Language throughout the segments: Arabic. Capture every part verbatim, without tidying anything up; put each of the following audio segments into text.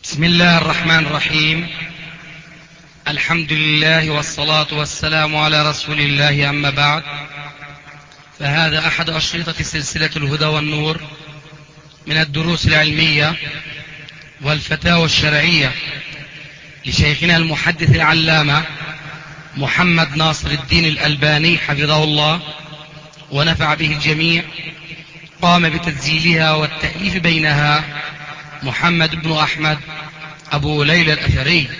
بسم الله الرحمن الرحيم. الحمد لله والصلاة والسلام على رسول الله، أما بعد، فهذا أحد أشرطة سلسلة الهدى والنور من الدروس العلمية والفتاوى الشرعية لشيخنا المحدث العلامة محمد ناصر الدين الألباني حفظه الله ونفع به الجميع. قام بتسجيلها والتأليف بينها محمد بن أحمد أبو ليلى الأثري.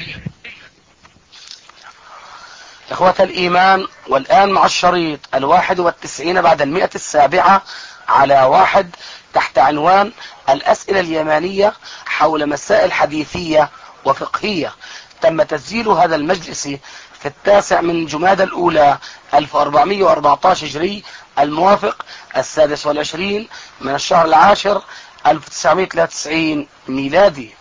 إخوة الإيمان، والآن مع الشريط الواحد والتسعين بعد المئة السابعة على واحد تحت عنوان الأسئلة اليمانية حول مسائل حديثية وفقهية. تم تسجيل هذا المجلس في التاسع من جمادى الأولى ألف وأربعمئة وأربعة عشر هجري، الموافق السادس والعشرين من الشهر العاشر ألف وتسعمئة وثلاثة وتسعين ميلادي.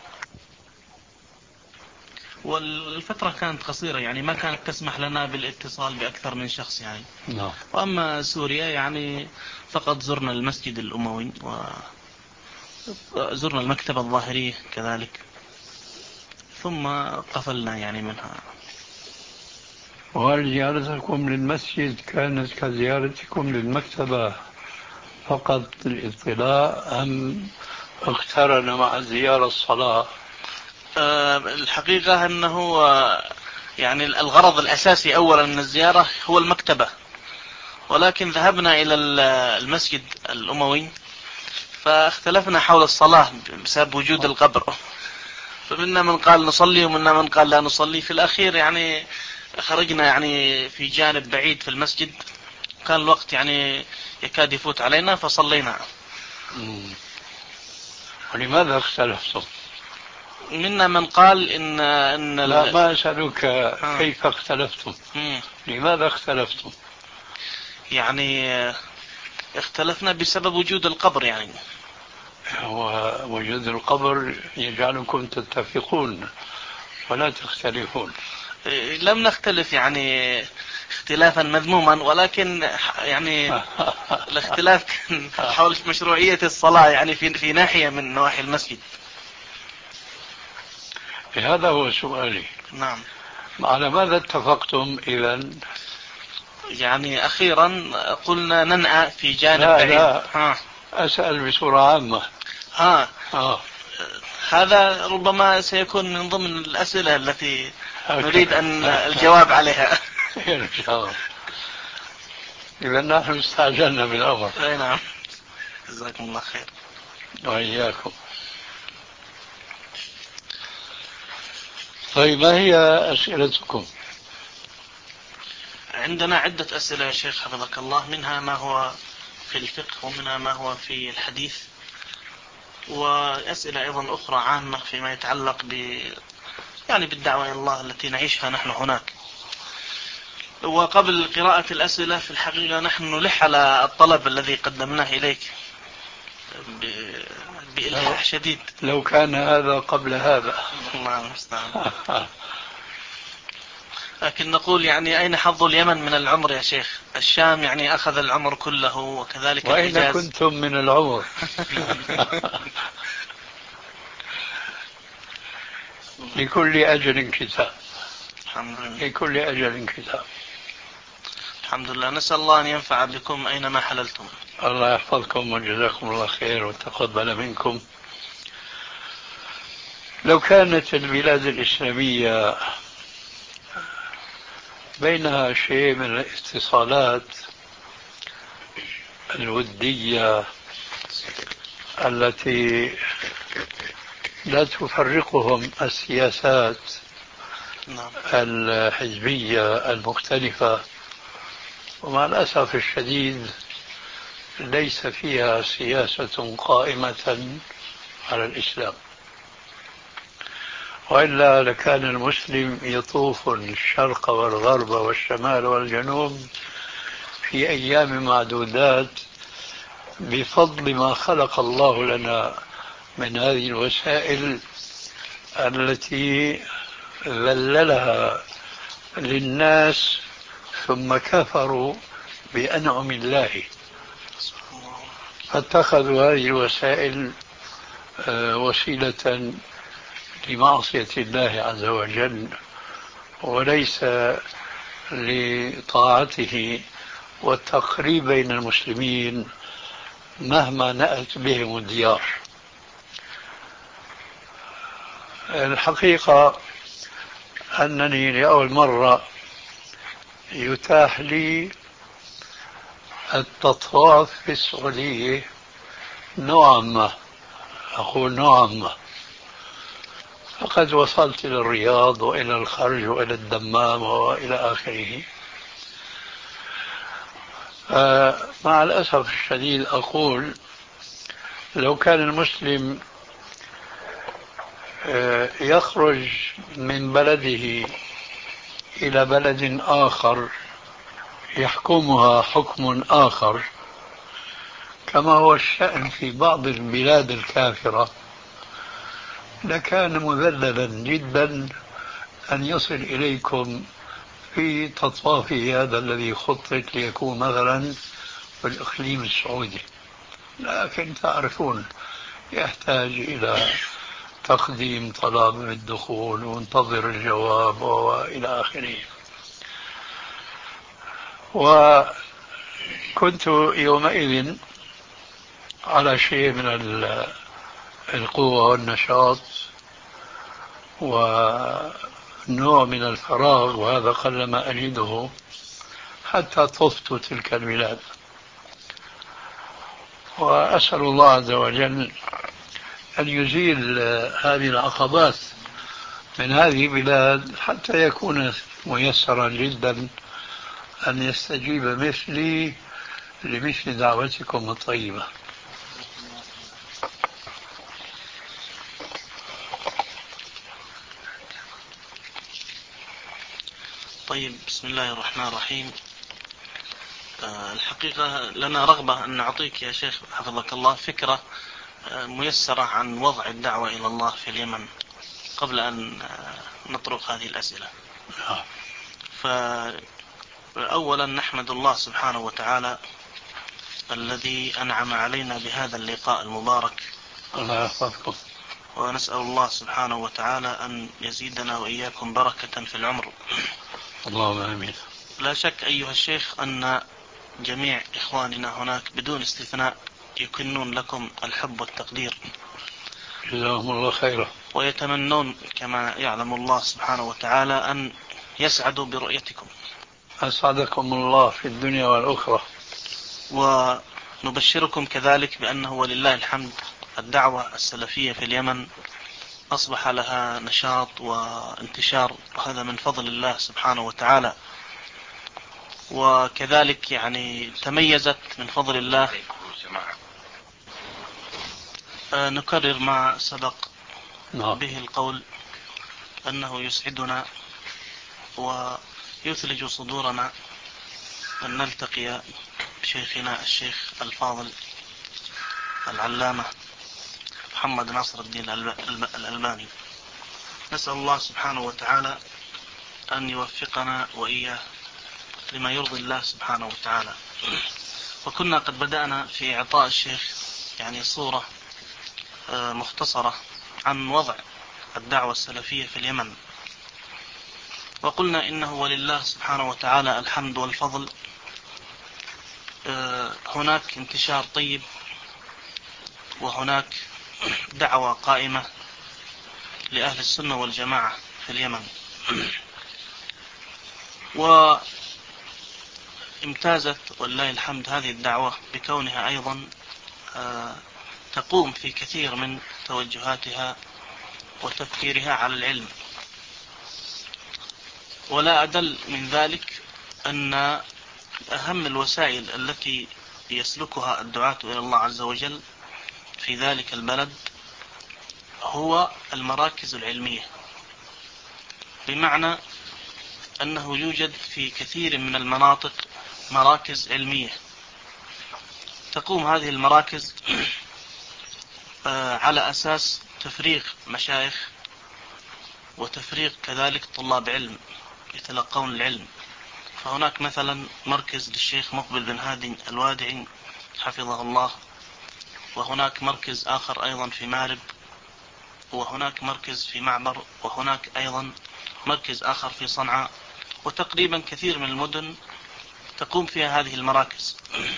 والفترة كانت قصيرة، يعني ما كانت تسمح لنا بالاتصال بأكثر من شخص يعني. no. وأما سوريا يعني فقط زرنا المسجد الأموي وزرنا المكتبة الظاهرية كذلك، ثم قفلنا يعني منها. وهل زيارتكم للمسجد كانت كزيارتكم للمكتبة فقط للاطلاع، أم اقترن مع زيارة الصلاة؟ أه الحقيقة أنه يعني الغرض الأساسي أولا من الزيارة هو المكتبة، ولكن ذهبنا إلى المسجد الأموي فاختلفنا حول الصلاة بسبب وجود القبر، فمنا من قال نصلي ومنا من قال لا نصلي. في الأخير يعني خرجنا يعني في جانب بعيد في المسجد، كان الوقت يعني يكاد يفوت علينا فصلينا. ولماذا اختلفتم؟ منا من قال إن, إن لا، ما أسألك آه. كيف اختلفتم؟ مم. لماذا اختلفتم؟ يعني اختلفنا بسبب وجود القبر. يعني ووجود القبر يجعلكم تتفقون ولا تختلفون. لم نختلف يعني اختلافا مذموما، ولكن يعني الاختلاف كان حول مشروعية الصلاة يعني في في ناحية من نواحي المسجد. هذا هو سؤالي. نعم. على ماذا اتفقتم إذن؟ يعني أخيرا قلنا ننأى في جانب لا بعيد. لا. ها. أسأل بصورة عامة. ها. آه. هذا ربما سيكون من ضمن الأسئلة التي هكذا. نريد أن الجواب عليها. إن شاء الله. إذا نحن استعجلنا بالأمر. أي نعم. جزاكم الله خير. وإياكم. طيب، ما هي أسئلتكم؟ عندنا عدة أسئلة يا شيخ حفظك الله، منها ما هو في الفقه ومنها ما هو في الحديث، وأسئلة أيضا أخرى عامة فيما يتعلق ب يعني بالدعوة إلى الله التي نعيشها نحن هناك. وقبل قراءة الأسئلة في الحقيقة نحن نلح على الطلب الذي قدمناه إليك بإلحاح شديد. لو كان هذا قبل هذا. الله المستعان. لكن نقول يعني أين حظ اليمن من العمر يا شيخ؟ الشام يعني أخذ العمر كله، وكذلك وأين الحجاز. كنتم من العمر؟ لكل أجل كتاب. الحمد لله. لكل أجل كتاب. الحمد لله. نسأل الله أن ينفع بكم أينما حللتم. الله يحفظكم وجزاكم الله خير وتقبل منكم. لو كانت البلاد الإسلامية بينها شيء من الاتصالات الودية التي لا تفرقهم السياسات الحزبية المختلفة، ومع الأسف الشديد ليس فيها سياسة قائمة على الإسلام، وإلا لكان المسلم يطوف الشرق والغرب والشمال والجنوب في أيام معدودات بفضل ما خلق الله لنا من هذه الوسائل التي ذللها للناس ثم كفروا بأنعم الله، فاتخذوا هذه الوسائل وسيلة لمعصية الله عز وجل وليس لطاعته والتقريب بين المسلمين مهما نأت بهم الديار. الحقيقة أنني لأول مرة يتاح لي التطواف في السعودية نوعا ما، أقول نوعا ما، فقد وصلت إلى الرياض وإلى الخرج وإلى الدمام وإلى آخره. مع الأسف الشديد أقول لو كان المسلم يخرج من بلده إلى بلد آخر يحكمها حكم آخر كما هو الشأن في بعض البلاد الكافرة، لكان مذللا جدا أن يصل إليكم في تطوافه هذا الذي خطط ليكون مثلا في الإقليم السعودي. لكن تعرفون يحتاج إلى تقديم طلب الدخول وانتظر الجواب وإلى آخره. وكنت يومئذ على شيء من القوة والنشاط ونوع من الفراغ، وهذا قلما أجده حتى طفت تلك البلاد. وأسأل الله عز وجل أن يزيل هذه العقبات من هذه البلاد حتى يكون ميسرا جدا أن يستجيب مثلي لمثل دعوتكم الطيبة. طيب، بسم الله الرحمن الرحيم. أه الحقيقة لنا رغبة أن نعطيك يا شيخ حفظك الله فكرة أه ميسرة عن وضع الدعوة إلى الله في اليمن قبل أن أه نطرق هذه الأسئلة. فأولا نحمد الله سبحانه وتعالى الذي أنعم علينا بهذا اللقاء المبارك، الله يحفظكم، ونسأل الله سبحانه وتعالى أن يزيدنا وإياكم بركة في العمر. اللهم آمين. لا شك أيها الشيخ أن جميع إخواننا هناك بدون استثناء يكنون لكم الحب والتقدير، جزاهم الله خيرا، ويتمنون كما يعلم الله سبحانه وتعالى أن يسعدوا برؤيتكم. أسعدكم الله في الدنيا والأخرى. ونبشركم كذلك بأنه ولله الحمد الدعوة السلفية في اليمن أصبح لها نشاط وانتشار، وهذا من فضل الله سبحانه وتعالى. وكذلك يعني تميزت من فضل الله، آه نكرر ما سبق به القول أنه يسعدنا ويثلج صدورنا أن نلتقي بشيخنا الشيخ الفاضل العلامة محمد ناصر الدين الألباني. نسأل الله سبحانه وتعالى أن يوفقنا وإياه لما يرضي الله سبحانه وتعالى. وكنا قد بدأنا في إعطاء الشيخ يعني صورة مختصرة عن وضع الدعوة السلفية في اليمن، وقلنا إنه ولله سبحانه وتعالى الحمد والفضل. هناك انتشار طيب، وهناك دعوة قائمة لأهل السنة والجماعة في اليمن، وامتازت ولله الحمد هذه الدعوة بكونها أيضا تقوم في كثير من توجهاتها وتفكيرها على العلم. ولا أدل من ذلك أن أهم الوسائل التي يسلكها الدعاة إلى الله عز وجل في ذلك البلد هو المراكز العلمية، بمعنى أنه يوجد في كثير من المناطق مراكز علمية تقوم هذه المراكز على أساس تفريغ مشايخ وتفريغ كذلك طلاب علم يتلقون العلم. فهناك مثلا مركز للشيخ مقبل بن هادي الوادعي حفظه الله، وهناك مركز آخر أيضا في مارب، وهناك مركز في معبر، وهناك أيضا مركز آخر في صنعاء، وتقريبا كثير من المدن تقوم فيها هذه المراكز،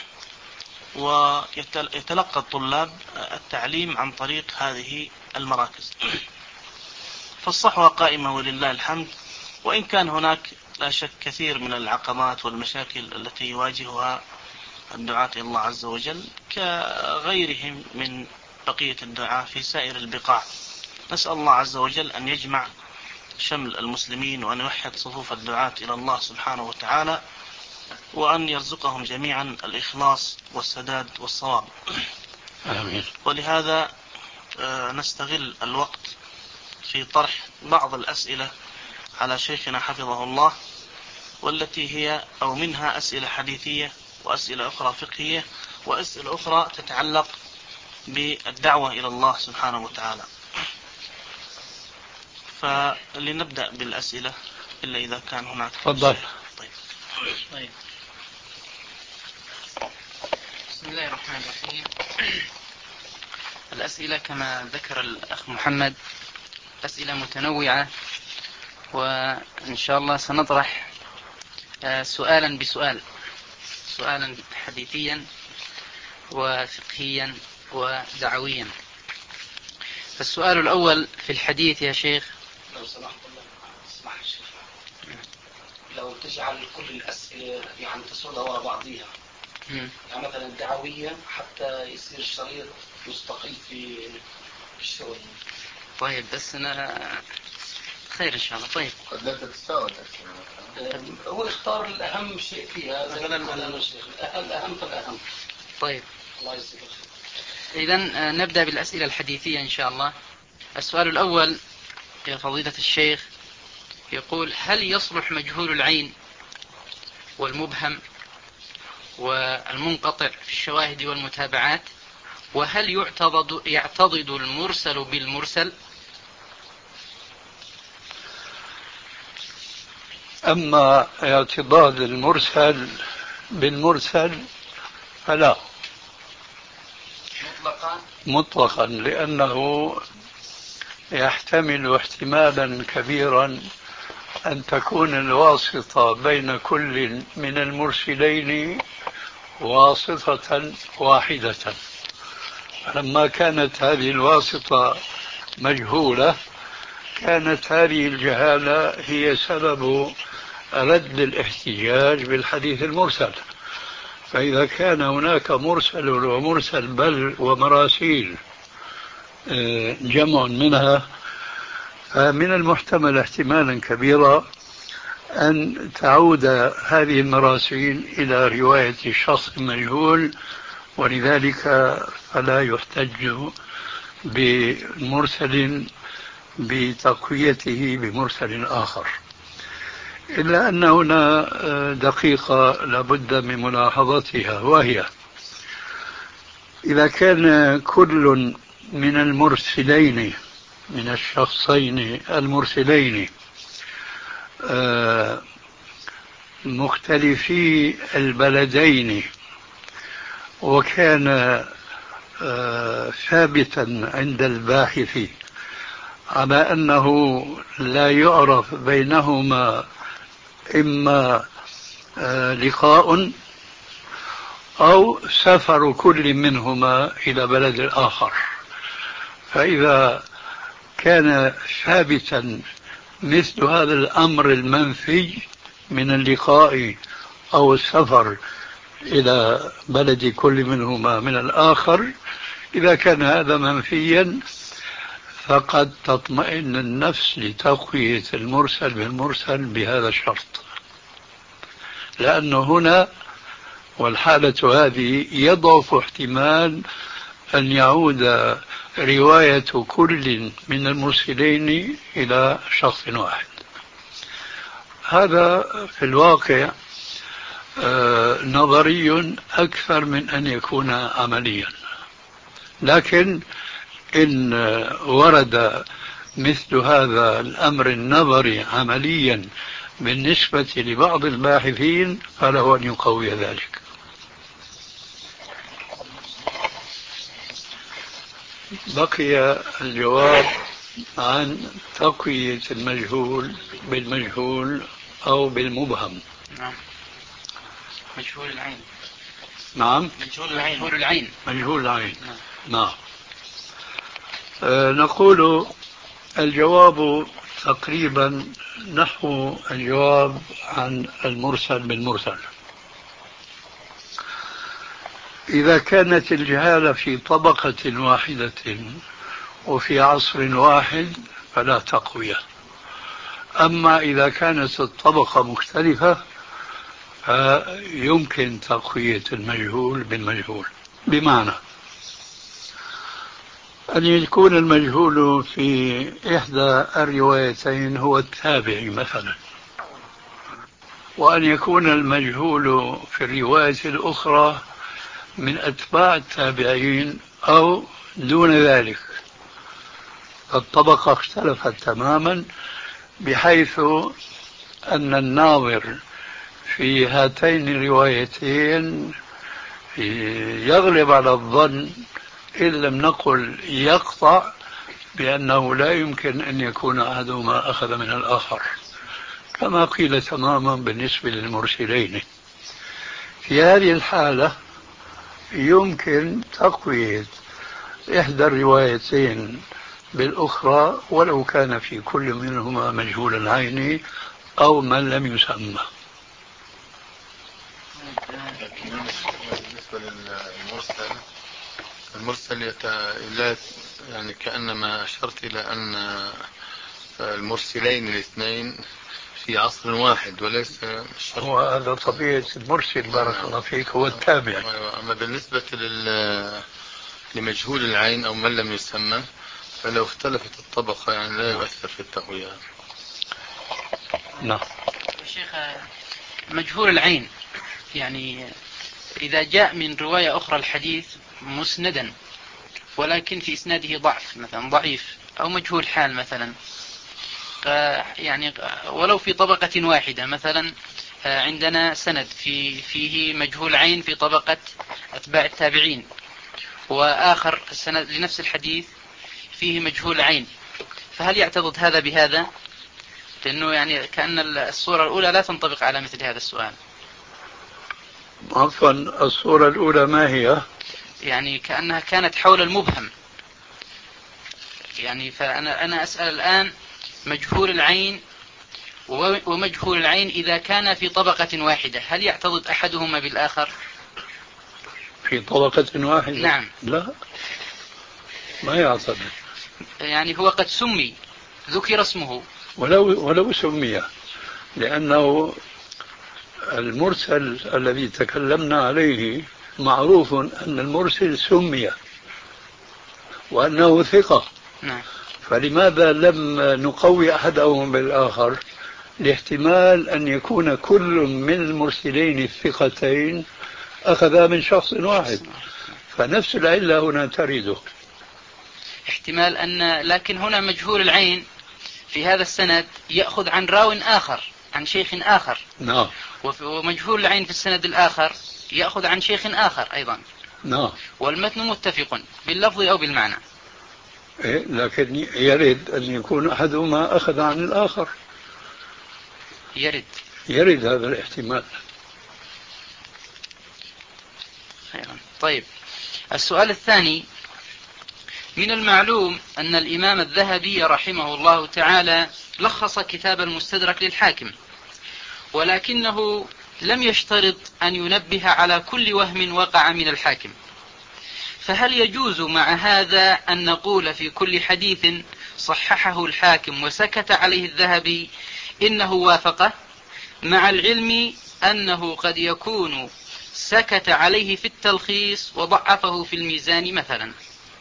ويتلقى الطلاب التعليم عن طريق هذه المراكز. فالصحوة قائمة ولله الحمد، وإن كان هناك لا شك كثير من العقبات والمشاكل التي يواجهها الدعاة إلى الله عز وجل كغيرهم من بقية الدعاة في سائر البقاع. نسأل الله عز وجل أن يجمع شمل المسلمين، وأن يوحد صفوف الدعاة إلى الله سبحانه وتعالى، وأن يرزقهم جميعا الإخلاص والسداد والصواب. آمين. ولهذا نستغل الوقت في طرح بعض الأسئلة على شيخنا حفظه الله، والتي هي أو منها أسئلة حديثية، وأسئلة أخرى فقهية، وأسئلة أخرى تتعلق بالدعوة إلى الله سبحانه وتعالى. فلنبدأ بالأسئلة إلا إذا كان هناك. تفضل. طيب. طيب. بسم الله الرحمن الرحيم. الأسئلة كما ذكر الأخ محمد أسئلة متنوعة، وإن شاء الله سنطرح سؤالا بسؤال، سؤالا حديثيا وفقهيا ودعويا. فالسؤال الأول في الحديث يا شيخ، لو سمحت اسمح الشيخ، لو تجعل كل الأسئلة يعني تسردها وراء بعضيها، يعني مثلا دعوية حتى يصير الشريط مستقل في الشغل. طيب بس أنا خير إن شاء الله. طيب قد لا تتساوى هو اختار الأهم شيء فيها مثلا الأهم فالأهم. طيب الله يجزيك خير. إذن نبدأ بالأسئلة الحديثية إن شاء الله. السؤال الأول يا فضيلة الشيخ يقول: هل يصلح مجهول العين والمبهم والمنقطع في الشواهد والمتابعات؟ وهل يعتضد, يعتضد المرسل بالمرسل؟ أما اعتضاد المرسل بالمرسل فلا مطلقا مطلقا، لأنه يحتمل احتمالا كبيرا أن تكون الواسطة بين كل من المرسلين واسطة واحدة. لما كانت هذه الواسطة مجهولة كانت هذه الجهالة هي سبب رد الاحتجاج بالحديث المرسل. فإذا كان هناك مرسل ومرسل بل ومراسيل جمع منها، فمن المحتمل احتمالا كبيرا أن تعود هذه المراسيل إلى رواية شخص مجهول، ولذلك فلا يحتج بمرسل بتقويته بمرسل آخر. إلا أن هنا دقيقة لابد من ملاحظتها، وهي إذا كان كل من المرسلين من الشخصين المرسلين مختلفي البلدين، وكان ثابتا عند الباحث على أنه لا يعرف بينهما إما لقاء أو سفر كل منهما إلى بلد آخر، فإذا كان ثابتا مثل هذا الأمر المنفي من اللقاء أو السفر إلى بلد كل منهما من الآخر، إذا كان هذا منفيا فقد تطمئن النفس لتقوية المرسل بالمرسل بهذا الشرط، لأنه هنا والحالة هذه يضعف احتمال أن يعود رواية كل من المرسلين إلى شخص واحد. هذا في الواقع نظري أكثر من أن يكون عمليا، لكن إن ورد مثل هذا الأمر النظري عمليا بالنسبة لبعض الباحثين فله أن يقوي ذلك. بقي الجواب عن تقوية المجهول بالمجهول أو بالمبهم. نعم. مجهول العين. نعم. مجهول العين. مجهول العين. مجهول العين. نعم. نعم. أه نقول الجواب تقريبا نحو الجواب عن المرسل بالمرسل. إذا كانت الجهالة في طبقة واحدة وفي عصر واحد فلا تقوية. أما إذا كانت الطبقة مختلفة فيمكن تقوية المجهول بالمجهول. بمعنى أن يكون المجهول في إحدى الروايتين هو التابعي مثلا، وأن يكون المجهول في الرواية الأخرى من أتباع التابعين أو دون ذلك. الطبقة اختلفت تماما بحيث أن الناظر في هاتين الروايتين يغلب على الظن إن لم نقل يقطع بأنه لا يمكن أن يكون أحدهما أخذ من الآخر، كما قيل تماما بالنسبة للمرسلين. في هذه الحالة يمكن تقوية إحدى الروايتين بالأخرى ولو كان في كل منهما مجهول العين أو من لم يسمى. بالنسبة للمرسل، المرسل يت... لا يعني كأنما أشرت إلى أن المرسلين الاثنين في عصر واحد وليس الشرط. هو هذا طبيعة المرسل بارك الله فيك، هو التابع. أما بالنسبة لل... لمجهول العين أو من لم يسمى فلو اختلفت الطبقة يعني لا يؤثر في التقوية. نعم. شيخ مجهول العين يعني إذا جاء من رواية أخرى الحديث مسندا ولكن في إسناده ضعف مثلا ضعيف أو مجهول حال مثلا، يعني ولو في طبقة واحدة مثلا عندنا سند في فيه مجهول عين في طبقة أتباع التابعين، وآخر السند لنفس الحديث فيه مجهول عين، فهل يعتضد هذا بهذا؟ لأنه يعني كأن الصورة الأولى لا تنطبق على مثل هذا السؤال. عفوا، الصورة الأولى ما هي؟ يعني كأنها كانت حول المبهم، يعني فأنا أنا أسأل الآن مجهول العين ومجهول العين إذا كان في طبقة واحدة هل يعتضد أحدهما بالآخر؟ في طبقة واحدة؟ نعم. لا، ما يعتضد. يعني هو قد سمي، ذكر اسمه ولو ولو سمي، لأنه المرسل الذي تكلمنا عليه معروف أن المرسل سمي وأنه ثقة. نعم. فلماذا لم نقوي أحدهم بالآخر؟ لاحتمال أن يكون كل من المرسلين الثقتين أخذا من شخص واحد، فنفس العلة هنا ترد. احتمال أن، لكن هنا مجهول العين في هذا السند يأخذ عن راو آخر عن شيخ آخر. نعم. ومجهول العين في السند الآخر يأخذ عن شيخ آخر أيضا. نعم. والمتن متفق باللفظ أو بالمعنى. إيه، لكن يرد أن يكون أحدهما أخذ عن الآخر. يرد يرد هذا الاحتمال. خيرا. طيب، السؤال الثاني: من المعلوم أن الإمام الذهبي رحمه الله تعالى لخص كتاب المستدرك للحاكم، ولكنه لم يشترط أن ينبه على كل وهم وقع من الحاكم، فهل يجوز مع هذا أن نقول في كل حديث صححه الحاكم وسكت عليه الذهبي إنه وافقه، مع العلم أنه قد يكون سكت عليه في التلخيص وضعفه في الميزان مثلا؟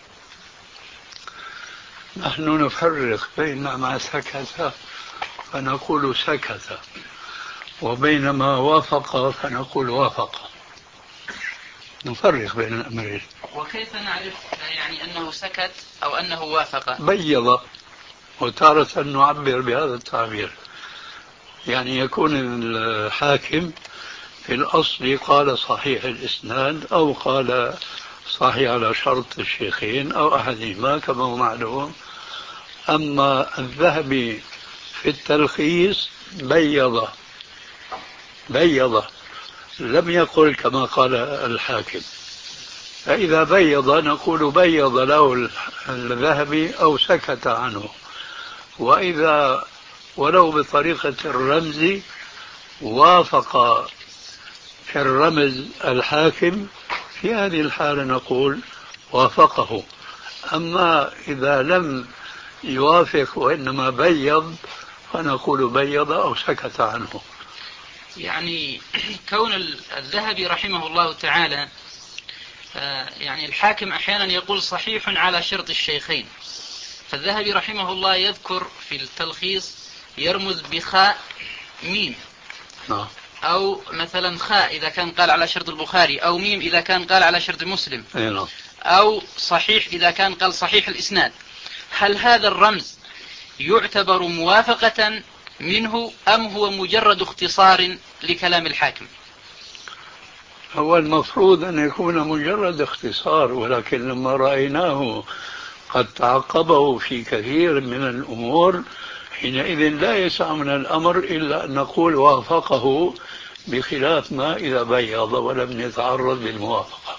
نحن نفرق بين ما سكت فنقول سكت وبين ما وافق فنقول وافق، نفرق بين الأمرين. وكيف نعرف يعني أنه سكت أو أنه وافق؟ بيض، وتارة نعبر بهذا التعبير، يعني يكون الحاكم في الأصل قال صحيح الإسناد أو قال صحيح على شرط الشيخين أو أحدهما كما هو معلوم، أما الذهبي في التلخيص بيض بيض لم يقل كما قال الحاكم. فإذا بيض نقول بيض له الذهبي أو سكت عنه، وإذا ولو بطريقة الرمز وافق في الرمز الحاكم، في هذه الحالة نقول وافقه. أما إذا لم يوافق وإنما بيض فنقول بيض أو سكت عنه. يعني كون الذهبي رحمه الله تعالى يعني الحاكم أحيانا يقول صحيح على شرط الشيخين، فالذهبي رحمه الله يذكر في التلخيص يرمز بخاء ميم، أو مثلا خاء إذا كان قال على شرط البخاري، أو ميم إذا كان قال على شرط مسلم، أو صحيح إذا كان قال صحيح الإسناد. هل هذا الرمز يعتبر موافقة منه أم هو مجرد اختصار لكلام الحاكم؟ هو المفروض أن يكون مجرد اختصار، ولكن لما رأيناه قد تعقبه في كثير من الأمور حينئذ لا يسع من الأمر إلا أن نقول وافقه، بخلاف ما إذا بيض ولم يتعرض للموافقة.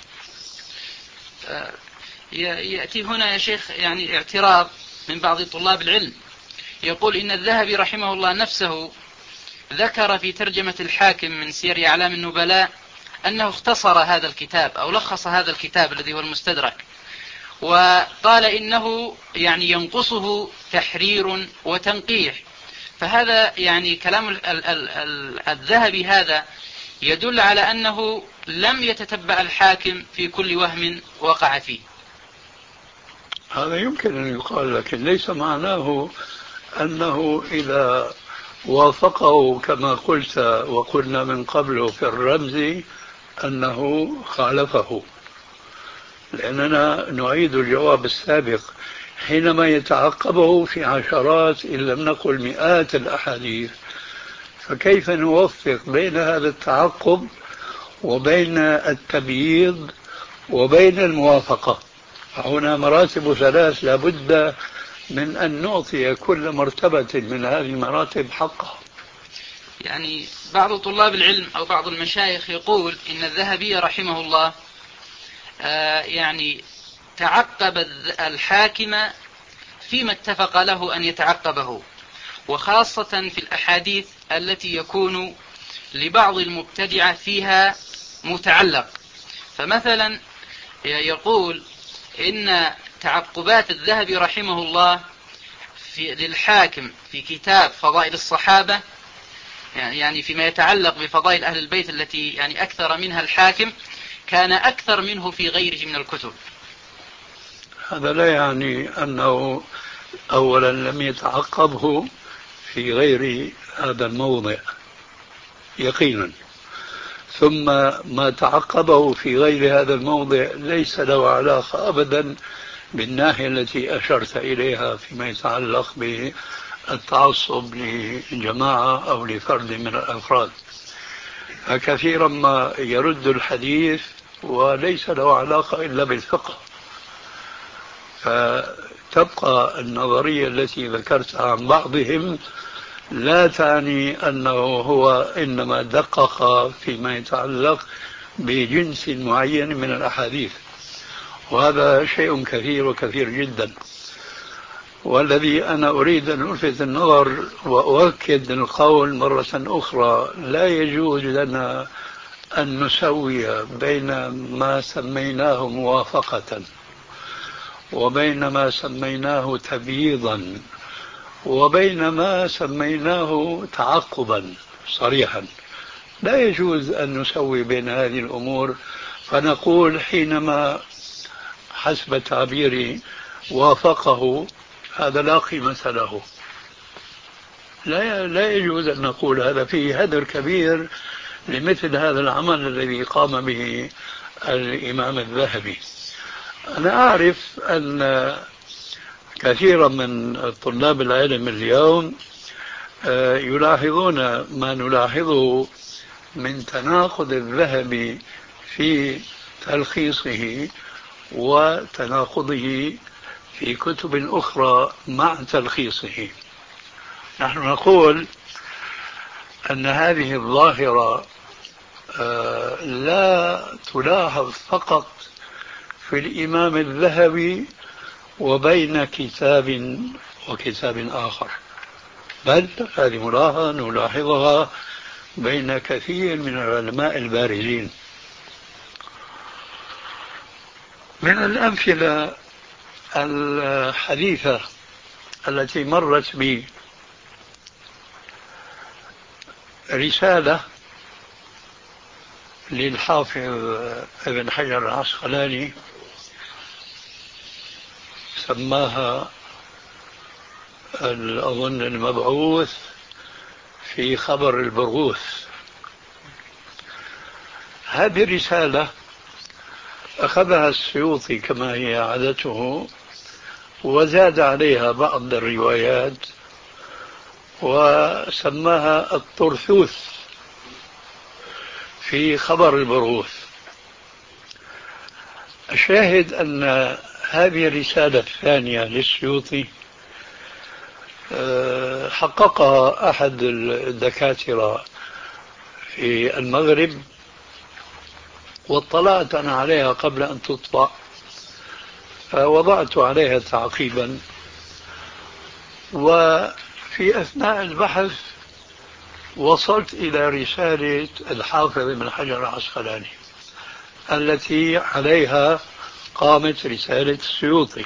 يأتي هنا يا شيخ يعني اعتراض من بعض طلاب العلم، يقول إن الذهبي رحمه الله نفسه ذكر في ترجمة الحاكم من سير أعلام النبلاء أنه اختصر هذا الكتاب أو لخص هذا الكتاب الذي هو المستدرك، وقال إنه يعني ينقصه تحرير وتنقيح. فهذا يعني كلام الذهبي هذا يدل على أنه لم يتتبع الحاكم في كل وهم وقع فيه. هذا يمكن أن يقال، لكن ليس معناه أنه إذا وافقه كما قلت وقلنا من قبل في الرمز أنه خالفه، لأننا نعيد الجواب السابق. حينما يتعقبه في عشرات إن لم نقل مئات الأحاديث، فكيف نوفق بين هذا التعقب وبين التبييض وبين الموافقة؟ هنا مراتب ثلاث لابد من أن نعطي كل مرتبة من هذه المراتب حقها. يعني بعض طلاب العلم أو بعض المشايخ يقول إن الذهبي رحمه الله آه يعني تعقب الحاكم فيما اتفق له أن يتعقبه، وخاصة في الأحاديث التي يكون لبعض المبتدعة فيها متعلق. فمثلا يقول إن تعقبات الذهبي رحمه الله في للحاكم في كتاب فضائل الصحابة، يعني فيما يتعلق بفضائل أهل البيت التي يعني أكثر منها الحاكم، كان أكثر منه في غيره من الكتب. هذا لا يعني أنه أولا لم يتعقبه في غير هذا الموضع يقينا، ثم ما تعقبه في غير هذا الموضع ليس له علاقة أبدا بالناحية التي أشرت إليها فيما يتعلق بالتعصب لجماعة أو لفرد من الأفراد. فكثيرا ما يرد الحديث وليس له علاقة إلا بالفقه. فتبقى النظرية التي ذكرتها عن بعضهم لا تعني أنه هو إنما دقق فيما يتعلق بجنس معين من الأحاديث، وهذا شيء كثير وكثير جدا. والذي أنا أريد أن ألفت النظر وأؤكد القول مرة أخرى، لا يجوز لنا أن نسوي بين ما سميناه موافقة وبين ما سميناه تبييضا وبين ما سميناه تعقبا صريحا. لا يجوز أن نسوي بين هذه الأمور، فنقول حينما حسب تعبيري وافقه هذا لا قيمة له. لا لا يجوز أن نقول هذا، فيه هدر كبير لمثل هذا العمل الذي قام به الإمام الذهبي. أنا أعرف أن كثيرا من طلاب العلم اليوم يلاحظون ما نلاحظه من تناقض الذهبي في تلخيصه وتناقضه في كتب أخرى مع تلخيصه. نحن نقول أن هذه الظاهرة لا تلاحظ فقط في الإمام الذهبي وبين كتاب وكتاب آخر، بل هذه ملاحظة نلاحظها بين كثير من العلماء البارزين. من الأمثلة الحديثة التي مرت بي رسالة للحافظ ابن حجر العسقلاني سماها أظن المبعوث في خبر البرغوث. هذه الرسالة أخذها السيوطي كما هي عادته وزاد عليها بعض الروايات وسماها الطرثوث في خبر البرغوث. الشاهد أن هذه الرسالة الثانية للسيوطي حققها أحد الدكاترة في المغرب، واطلعت أنا عليها قبل أن تطبع فوضعت عليها تعقيبا، وفي أثناء البحث وصلت إلى رسالة الحافظ ابن حجر العسقلاني التي عليها قامت رسالة السيوطي،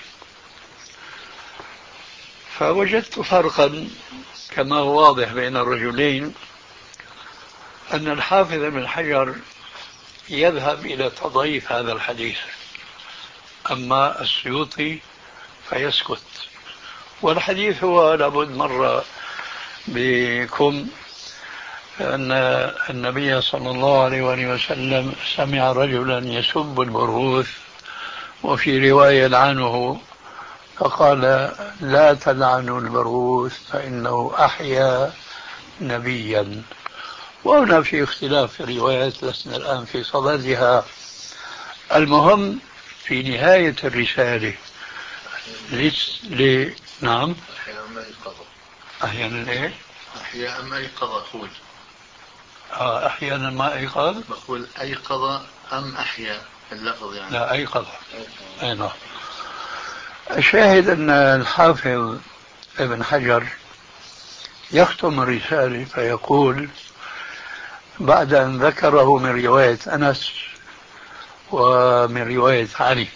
فوجدت فرقا كما هو واضح بين الرجلين، أن الحافظ ابن حجر يذهب إلى تضعيف هذا الحديث، أما السيوطي فيسكت. والحديث هو لابد مرة بكم أن النبي صلى الله عليه وآله وسلم سمع رجلا يسب البرغوث، وفي رواية لعنه فقال لا تلعنوا البرغوث فإنه أحيا نبيا. وهنا في اختلاف في الروايات لسنا الآن في صددها. المهم في نهاية الرسالة لس... ل... نعم أحيانا ما يقضى أحيانا إيه أحيانا ما يقضى أقول آه أحيانا ما أيقظ بقول أيقظ أم أحيا اللفظ يعني لا أيقظ أي نعم. الشاهد أن الحافظ ابن حجر يختم الرسالة فيقول بعد أن ذكره من رواية أنس ومن رواية علي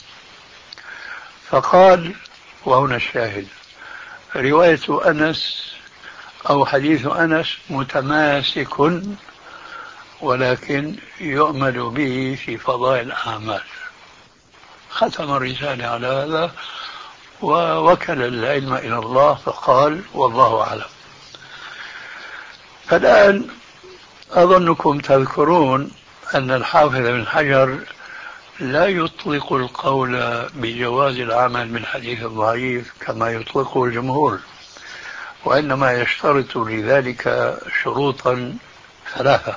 فقال، وهنا الشاهد، رواية أنس أو حديث أنس متماسك ولكن يؤمل به في فضائل الأعمال. ختم الرسالة على هذا ووكل العلم إلى الله فقال والله أعلم. فالآن أظنكم تذكرون أن الحافظ بن حجر لا يطلق القول بجواز العمل بالحديث الضعيف كما يطلقه الجمهور، وإنما يشترط لذلك شروطا ثلاثة.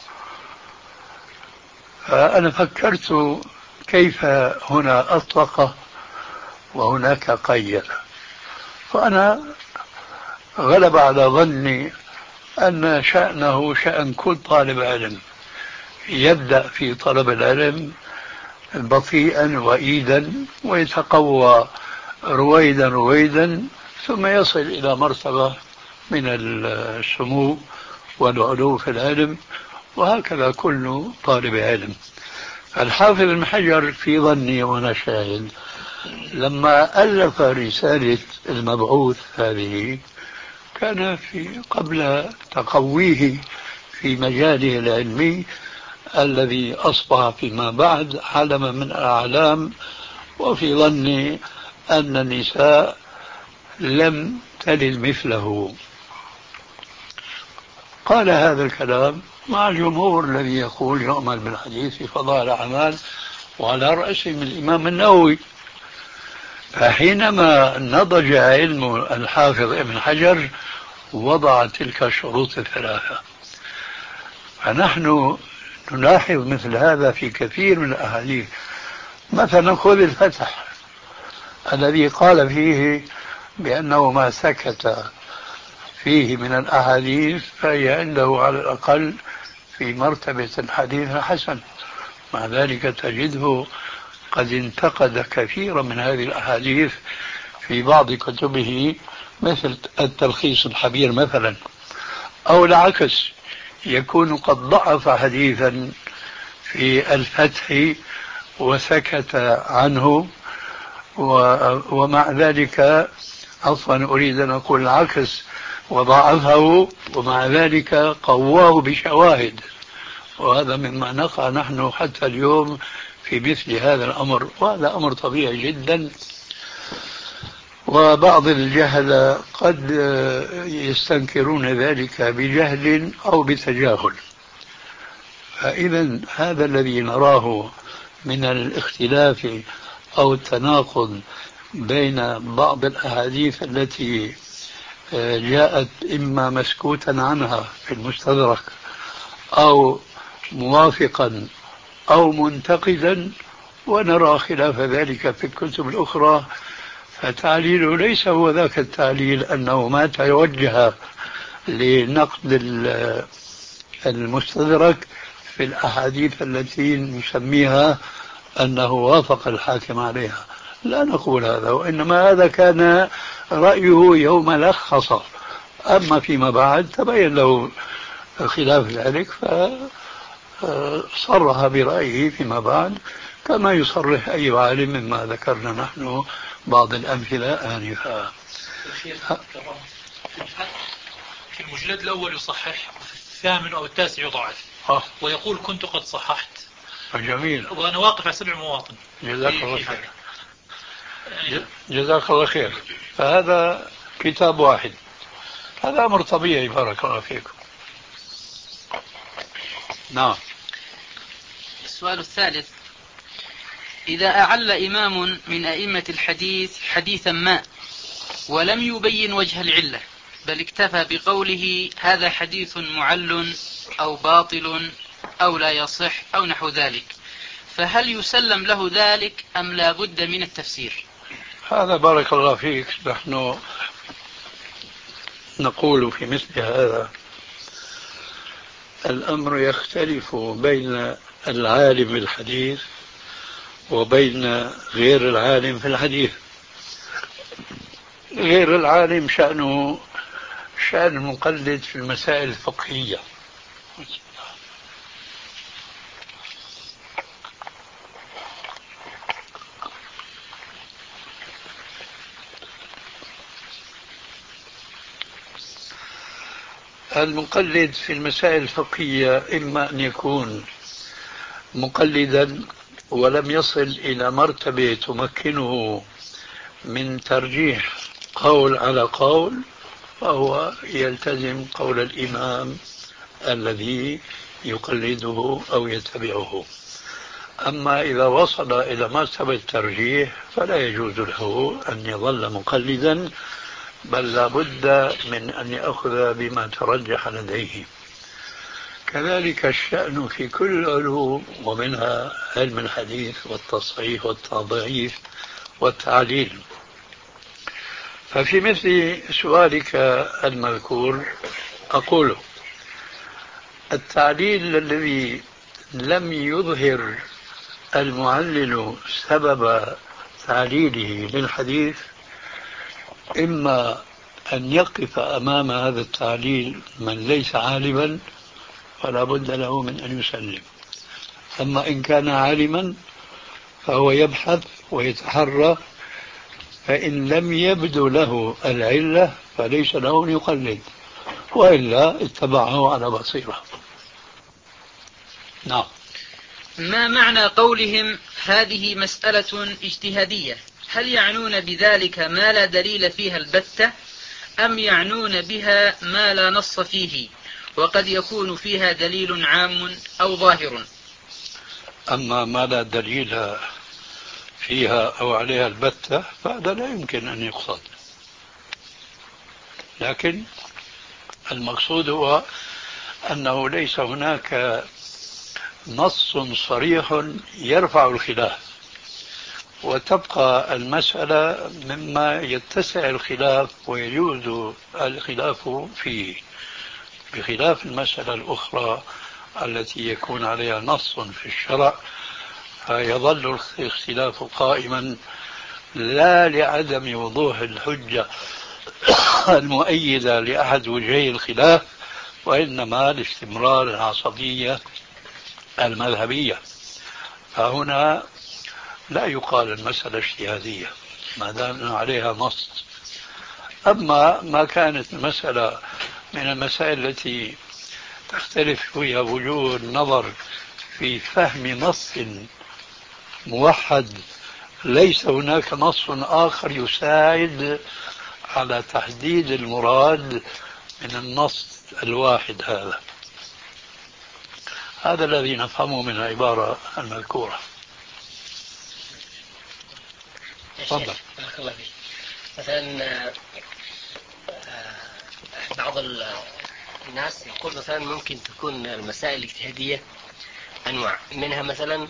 فأنا فكرت كيف هنا أطلق وهناك قيد، فأنا غلب على ظني أن شأنه شأن كل طالب علم، يبدأ في طلب العلم بطيئا وإيدا ويتقوى رويدا رويدا ثم يصل إلى مرتبة من السمو والعلو في العلم، وهكذا كل طالب علم. الحافظ ابن حجر في ظني وأنا شاهد لما ألف رسالة المبعوث هذه كان في قبل تقويه في مجاله العلمي الذي أصبح فيما بعد علما من الأعلام، وفي ظني أن النساء لم تلد مثله. قال هذا الكلام مع الجمهور الذي يقول يؤمل بالحديث في فضائل الأعمال، وعلى رأسهم الإمام النووي. فحينما نضج علم الحافظ ابن حجر وضع تلك الشروط الثلاثة. فنحن نلاحظ مثل هذا في كثير من الأحاديث. مثلا خذ الفتح، الذي قال فيه بأنه ما سكت فيه من الأحاديث فهي عنده على الأقل في مرتبة الحديث الحسن. مع ذلك تجده قد انتقد كثيرا من هذه الأحاديث في بعض كتبه، مثل التلخيص الحبير مثلا، أو العكس يكون قد ضعف حديثا في الفتح وسكت عنه، ومع ذلك عفوا أريد أن أقول العكس، وضعفه ومع ذلك قواه بشواهد. وهذا مما نقع نحن حتى اليوم في مثل هذا الأمر، وهذا أمر طبيعي جدا. وبعض الجهل قد يستنكرون ذلك بجهل أو بتجاهل. فإذا هذا الذي نراه من الاختلاف أو التناقض بين بعض الأحاديث التي جاءت إما مسكوتا عنها في المستدرك أو موافقا أو منتقدا، ونرى خلاف ذلك في الكتب الأخرى، فتعليله ليس هو ذاك التعليل أنه ما توجه لنقد المستدرك في الأحاديث التي نسميها أنه وافق الحاكم عليها. لا نقول هذا، وإنما هذا كان رأيه يوم لخص، أما فيما بعد تبين له خلاف ذلك فصرح برأيه فيما بعد، كما يصرح أي عالم مما ذكرنا نحن بعض الأمثلة آنفا. في المجلد الأول يصحح، وفي الثامن أو التاسع يضعف، آه. ويقول كنت قد صححت. جميل. وأنا واقف على سبع مواطن. جزاك الله خير. جزاك الله خير. فهذا كتاب واحد، هذا أمر طبيعي. بارك الله فيكم. نعم. السؤال الثالث: إذا أعل إمام من أئمة الحديث حديثا ما ولم يبين وجه العلة، بل اكتفى بقوله هذا حديث معل أو باطل أو لا يصح أو نحو ذلك، فهل يسلم له ذلك أم لا بد من التفسير؟ هذا بارك الله فيك نحن نقول في مثل هذا الأمر يختلف بين العالم بالحديث وبين غير العالم في الحديث. غير العالم شأنه شأن المقلد في المسائل الفقهية، المقلد في المسائل الفقهية إما أن يكون مقلدا ولم يصل إلى مرتبة تمكنه من ترجيح قول على قول، فهو يلتزم قول الإمام الذي يقلده أو يتبعه. أما إذا وصل إلى مرتبة الترجيح فلا يجوز له أن يظل مقلدا، بل لا بد من أن يأخذ بما ترجح لديه. كذلك الشأن في كل العلوم، ومنها علم الحديث والتصحيح والتضعيف والتعليل. ففي مثل سؤالك المذكور أقول التعليل الذي لم يظهر المعلل سبب تعليله للحديث إما أن يقف أمام هذا التعليل من ليس عالما فلا بد له من أن يسلم، أما إن كان عالما فهو يبحث ويتحرى، فإن لم يبدو له العلة فليس له أن يقلد، وإلا اتبعه على بصيرة. نعم. ما معنى قولهم هذه مسألة اجتهادية؟ هل يعنون بذلك ما لا دليل فيها البتة، أم يعنون بها ما لا نص فيه وقد يكون فيها دليل عام أو ظاهر؟ أما ما لا دليل فيها أو عليها البتة فهذا لا يمكن أن يقصد، لكن المقصود هو أنه ليس هناك نص صريح يرفع الخلاف، وتبقى المسألة مما يتسع الخلاف ويجوز الخلاف فيه، بخلاف المسألة الأخرى التي يكون عليها نص في الشرع، فيظل الاختلاف قائما لا لعدم وضوح الحجة المؤيدة لأحد وجهي الخلاف، وإنما لاستمرار العصبية المذهبية. فهنا لا يقال المسألة اجتهادية ما دام عليها نص. أما ما كانت المسألة من المسائل التي تختلف فيها وجوه النظر في فهم نص موحد، ليس هناك نص آخر يساعد على تحديد المراد من النص الواحد هذا. هذا الذي نفهمه من العبارة المذكورة. تفضل. بارك الله فيك. مثلا بعض الناس يقول مثلا ممكن تكون المسائل الاجتهادية أنواع منها، مثلا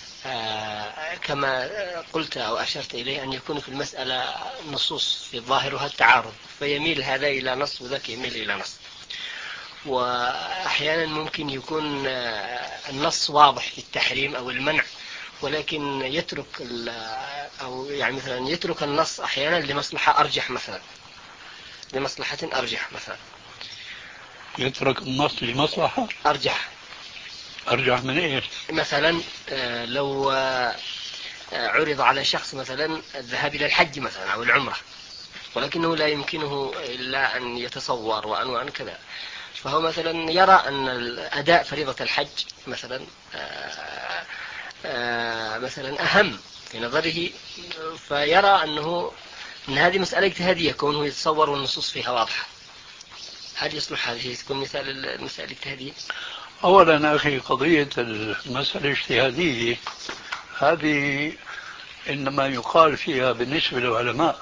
كما قلت أو أشرت إليه أن يكون في المسألة نصوص في ظاهرها التعارض، فيميل هذا إلى نص وذاك يميل إلى نص. وأحيانا ممكن يكون النص واضح في التحريم أو المنع، ولكن يترك أو يعني مثلا يترك النص أحيانا لمصلحة أرجح، مثلا لمصلحة أرجح مثلا يترك النص لمصلحة أرجح. أرجح من إيش؟ مثلا لو عرض على شخص مثلا الذهاب إلى الحج مثلا أو العمرة، ولكنه لا يمكنه إلا أن يتصور وأنواع كذا، فهو مثلا يرى أن أداء فريضة الحج مثلا آآ آآ مثلا أهم في نظره، فيرى أنه أن هذه مسألة اجتهادية كونه يتصور والنصوص فيها واضحة. هل يصلح هذه تكون مثال المسألة الاجتهادية؟ أولا أخي، قضية المسألة الاجتهادية هذه إنما يقال فيها بالنسبة للعلماء،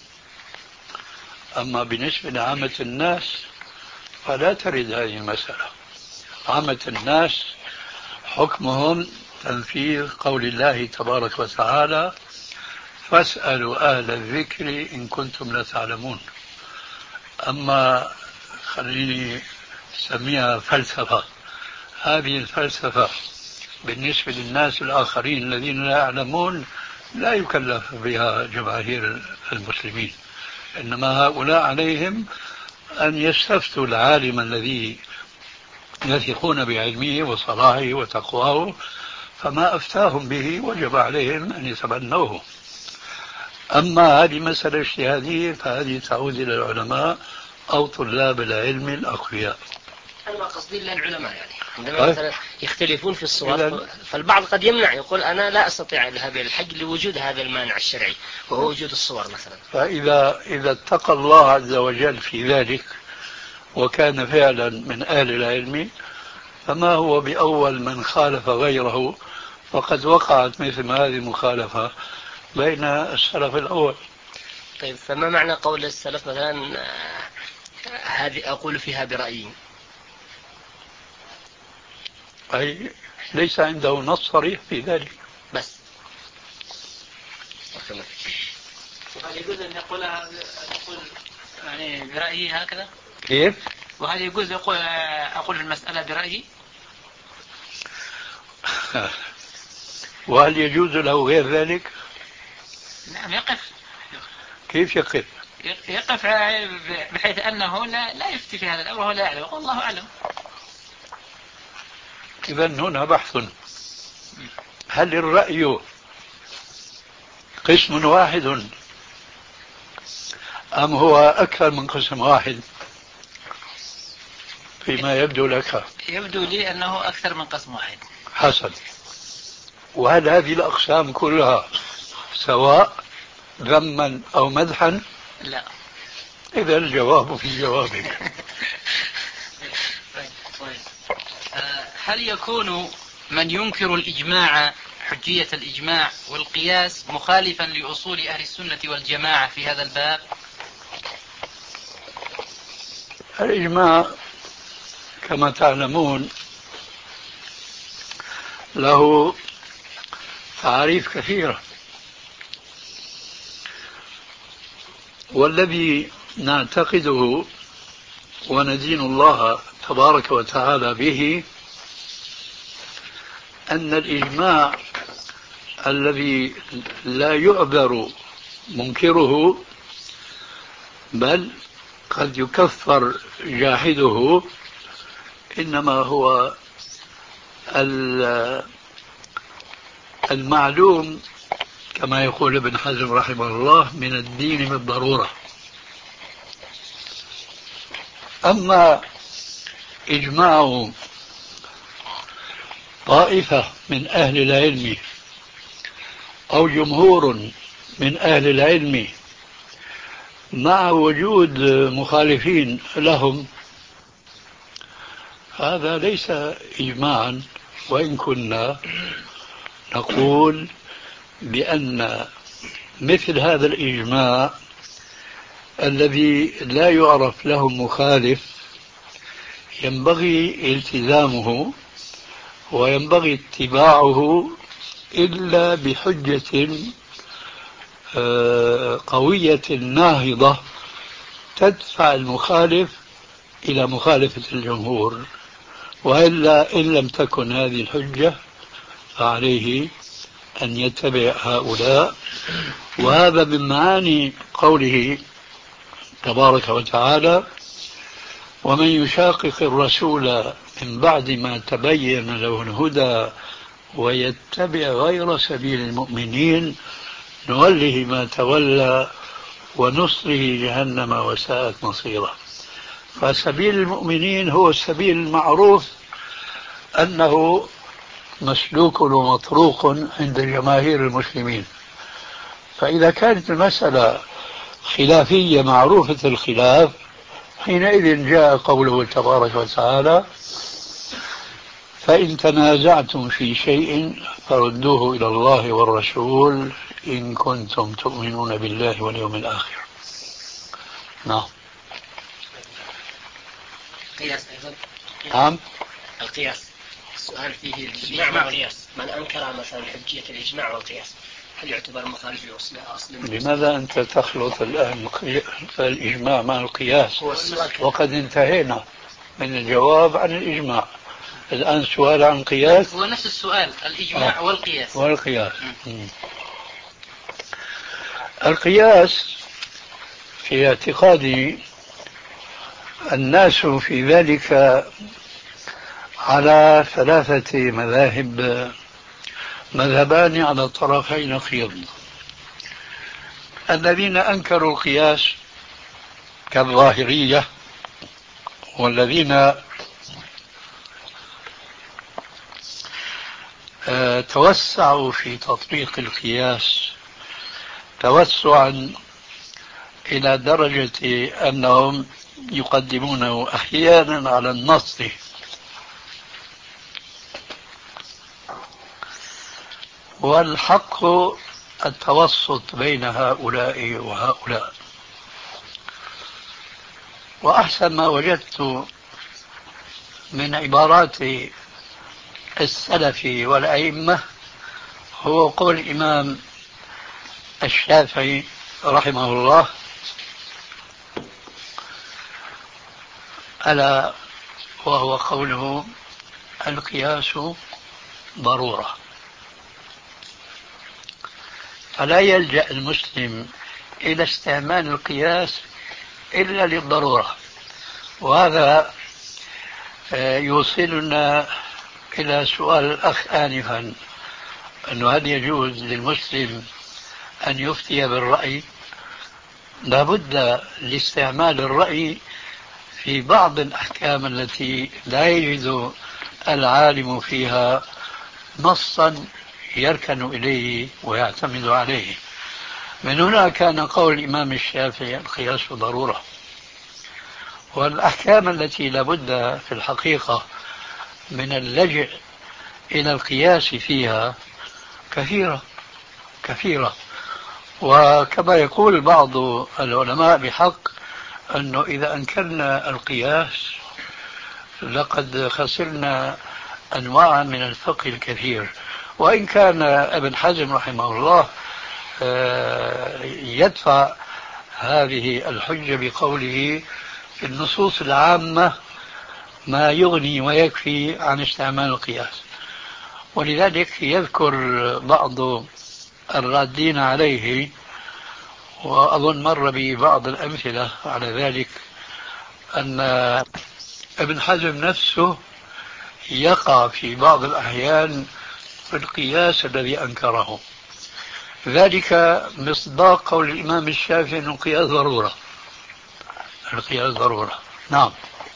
أما بالنسبة لعامة الناس فلا ترد هذه المسألة. عامة الناس حكمهم تنفيذ قول الله تبارك وتعالى: فاسألوا أهل الذكر إن كنتم لا تعلمون. أما خليني أسميها فلسفة، هذه الفلسفة بالنسبة للناس الآخرين الذين لا يعلمون لا يكلف بها جماهير المسلمين، إنما هؤلاء عليهم أن يستفتوا العالم الذي يثقون بعلمه وصلاحه وتقواه، فما أفتاهم به وجب عليهم أن يتبنوه. أما هذه مسألة اجتهادية فهذه تعود إلى العلماء أو طلاب العلم الأقوياء. أنا قصدي للعلماء، يعني عندما مثلا يختلفون في الصور، فالبعض قد يمنع، يقول أنا لا أستطيع الذهاب إلى الحج لوجود هذا المانع الشرعي وهو وجود الصور مثلا. فإذا إذا اتقى الله عز وجل في ذلك وكان فعلا من أهل العلم، فما هو بأول من خالف غيره، وقد وقعت مثل هذه المخالفة بين السلف الأول. طيب، فما معنى قول السلف مثلا هذه أقول فيها برأيي؟ أي ليس عنده نص صريح في ذلك بس. وهل يجوز أن يقول يقول يعني برأيي هكذا؟ كيف؟ وهل يجوز يقول أقول في المسألة برأيي؟ وهل يجوز له غير ذلك؟ نعم، يقف. كيف يقف؟ يقف بحيث أنه لا, لا يفتي في هذا الأمر وهو لا يعلم، والله أعلم. إذا هنا بحث: هل الرأي قسم واحد أم هو أكثر من قسم واحد فيما يبدو لك؟ يبدو لي أنه أكثر من قسم واحد. حسن. وهل هذه الأقسام كلها سواء ذما أو مدحا؟ لا. إذا الجواب في جوابك. هل يكون من ينكر الإجماع حجية الإجماع والقياس مخالفا لأصول أهل السنة والجماعة في هذا الباب؟ الإجماع كما تعلمون له تعاريف كثيرة، والذي نعتقده وندين الله تبارك وتعالى به أن الإجماع الذي لا يعذر منكره بل قد يكفر جاحده إنما هو المعلوم كما يقول ابن حزم رحمه الله من الدين بالضرورة. أما إجماع طائفة من أهل العلم أو جمهور من أهل العلم مع وجود مخالفين لهم هذا ليس إجماعا، وإن كنا نقول بأن مثل هذا الإجماع الذي لا يعرف له مخالف ينبغي التزامه وينبغي اتباعه إلا بحجة قوية ناهضة تدفع المخالف إلى مخالفة الجمهور، وإلا إن لم تكن هذه الحجة فعليه أن يتبع هؤلاء. وهذا من معاني قوله تبارك وتعالى: ومن يشاقق الرسول من بعد ما تبين له الهدى ويتبع غير سبيل المؤمنين نوله ما تولى ونصره جهنم وساءت مصيره. فسبيل المؤمنين هو السبيل المعروف أنه مسلوك ومطروق عند جماهير المسلمين. فإذا كانت المسألة خلافية معروفة الخلاف حينئذ جاء قوله تبارك وتعالى: فإن تنازعتم في شيء فردوه إلى الله والرسول إن كنتم تؤمنون بالله واليوم الآخر. نعم. القياس أيضا. نعم. القياس السؤال فيه الإجماع والقياس. من أنكر مثلا حجية الإجماع والقياس هل يعتبر مخالف لأصل أصل؟ لماذا أنت تخلط الآن الإجماع مع القياس وقد انتهينا من الجواب عن الإجماع؟ الآن سؤال عن القياس. هو نفس السؤال، الإجماع آه. والقياس. والقياس م. القياس في اعتقادي الناس في ذلك على ثلاثة مذاهب، مذهبان على طرفي نقيض. الذين أنكروا القياس كالظاهرية، والذين توسعوا في تطبيق القياس توسعا إلى درجة أنهم يقدمونه أحيانا على النص. والحق التوسط بين هؤلاء وهؤلاء. وأحسن ما وجدت من عبارات السلف والأئمة هو قول الإمام الشافعي رحمه الله: ألا وهو قوله: القياس ضرورة. فلا يلجأ المسلم إلى استعمال القياس إلا للضرورة. وهذا يوصلنا إلى سؤال الأخ آنفا، أنه هل يجوز للمسلم أن يفتي بالرأي؟ لابد لاستعمال الرأي في بعض الأحكام التي لا يجد العالم فيها نصا يركن إليه ويعتمد عليه. من هنا كان قول الإمام الشافعي: القياس ضرورة. والأحكام التي لابد في الحقيقة من اللجأ إلى القياس فيها كثيرة كثيرة. وكما يقول بعض العلماء بحق أنه إذا أنكرنا القياس لقد خسرنا أنواعا من الفقه الكثير. وإن كان ابن حزم رحمه الله يدفع هذه الحجة بقوله في النصوص العامة ما يغني ويكفي عن استعمال القياس، ولذلك يذكر بعض الرادين عليه، وأظن مر ببعض الأمثلة على ذلك، أن ابن حزم نفسه يقع في بعض الأحيان في القياس الذي أنكره، ذلك مصداق قول الإمام الشافعي أن القياس ضرورة. القياس ضرورة، نعم.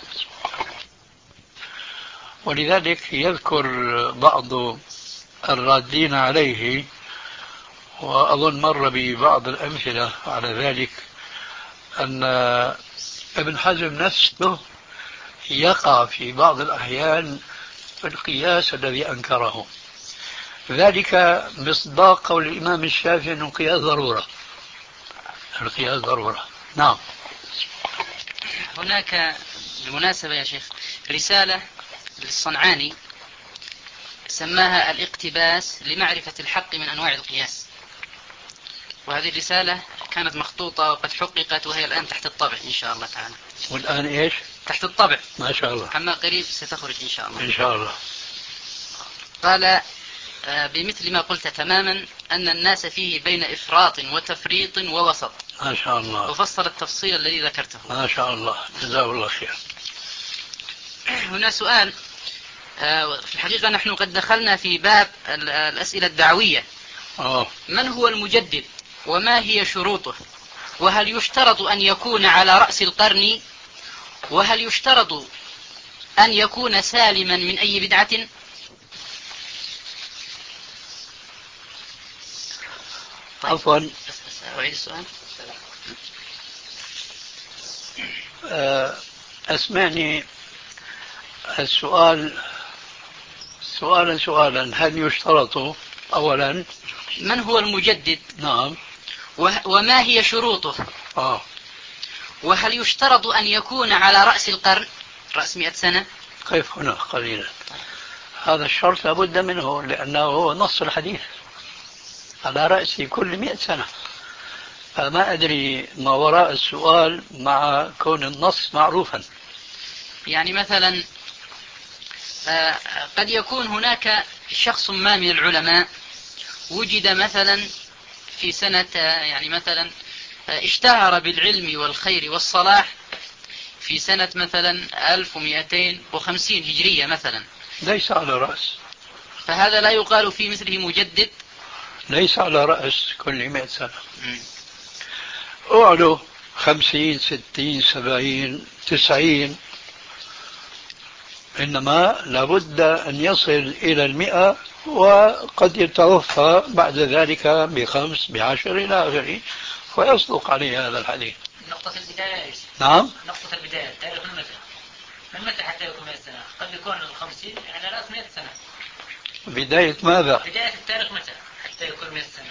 ولذلك يذكر بعض الرادين عليه، وأظن مر ببعض الأمثلة على ذلك، أن ابن حزم نفسه يقع في بعض الأحيان في القياس الذي أنكره، ذلك مصداق قول الإمام الشافعي أن القياس ضرورة. القياس ضرورة، نعم. هناك بالمناسبة يا شيخ رسالة للصنعاني سماها الاقتباس لمعرفة الحق من أنواع القياس، وهذه الرسالة كانت مخطوطة وقد حققت وهي الآن تحت الطبع إن شاء الله تعالى. والآن إيش؟ تحت الطبع ما شاء الله، عما قريب ستخرج إن شاء الله. إن شاء الله. قال بمثل ما قلت تماما أن الناس فيه بين إفراط وتفريط ووسط. ما شاء الله. وفصل التفصيل الذي ذكرته. ما شاء الله، جزاه الله خير. هنا سؤال، في الحقيقة نحن قد دخلنا في باب الأسئلة الدعوية. أوه. من هو المجدد وما هي شروطه، وهل يشترط أن يكون على رأس القرن، وهل يشترط أن يكون سالما من أي بدعة؟ طيب. عفوا، أعيد السؤال. أسمعني السؤال سؤالا سؤالا. هل يشترط أولا من هو المجدد؟ نعم. وما هي شروطه؟ آه. وهل يشترط أن يكون على رأس القرن، رأس مئة سنة؟ كيف هنا قليلا. هذا الشرط لابد منه، لأنه هو نص الحديث على رأس كل مئة سنة. فما أدري ما وراء السؤال مع كون النص معروفا. يعني مثلا قد يكون هناك شخص ما من العلماء وجد مثلا في سنة، يعني مثلا اشتهر بالعلم والخير والصلاح في سنة مثلا ألف ومئتين وخمسين هجرية مثلا، ليس على رأس، فهذا لا يقال في مثله مجدد. ليس على رأس كل مئة سنة. أعلو خمسين ستين سبعين تسعين، إنما لابد أن يصل إلى المئة، وقد يتوفى بعد ذلك بخمس بعشر إلى آخره، فيصدق عليه هذا الحديث. نقطة البداية. نعم. نقطة البداية تاريخ من متى؟ من متى حتى يكون مئة سنة؟ قد يكون الخمسين على رأس مئة سنة. بداية ماذا؟ بداية التاريخ متى حتى يكون مئة سنة؟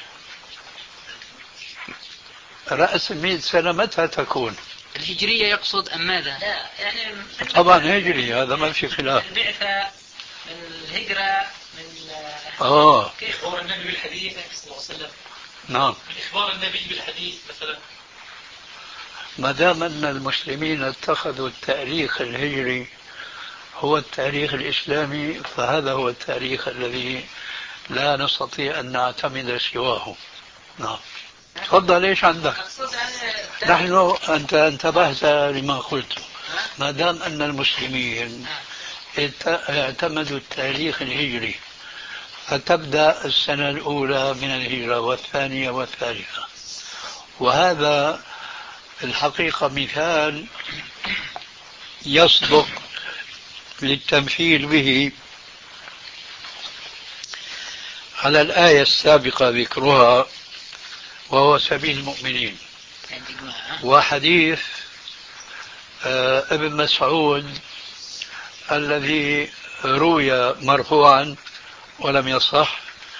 رأس مئة سنة متى تكون؟ الهجرية يقصد أم ماذا؟ لا يعني طبعا هجري، هذا ما في خلاف. البعثة من الهجرة من آه. كيف إخبار النبي بالحديث صلى الله عليه وسلم. نعم. من إخبار النبي بالحديث مثلا. ما دام أن المسلمين اتخذوا التاريخ الهجري هو التاريخ الإسلامي، فهذا هو التاريخ الذي لا نستطيع أن نعتمد سواه. نعم. تفضل، ايش عندك؟ نحن أنت انتبهت لما قلت. ما دام أن المسلمين اعتمدوا التاريخ الهجري، فتبدأ السنة الأولى من الهجرة والثانية والثالثة، وهذا الحقيقة مثال يصدق للتمثيل به على الآية السابقة ذكرها، وهو سبيل المؤمنين، وحديث ابن مسعود الذي روي مرفوعا ولم يصح،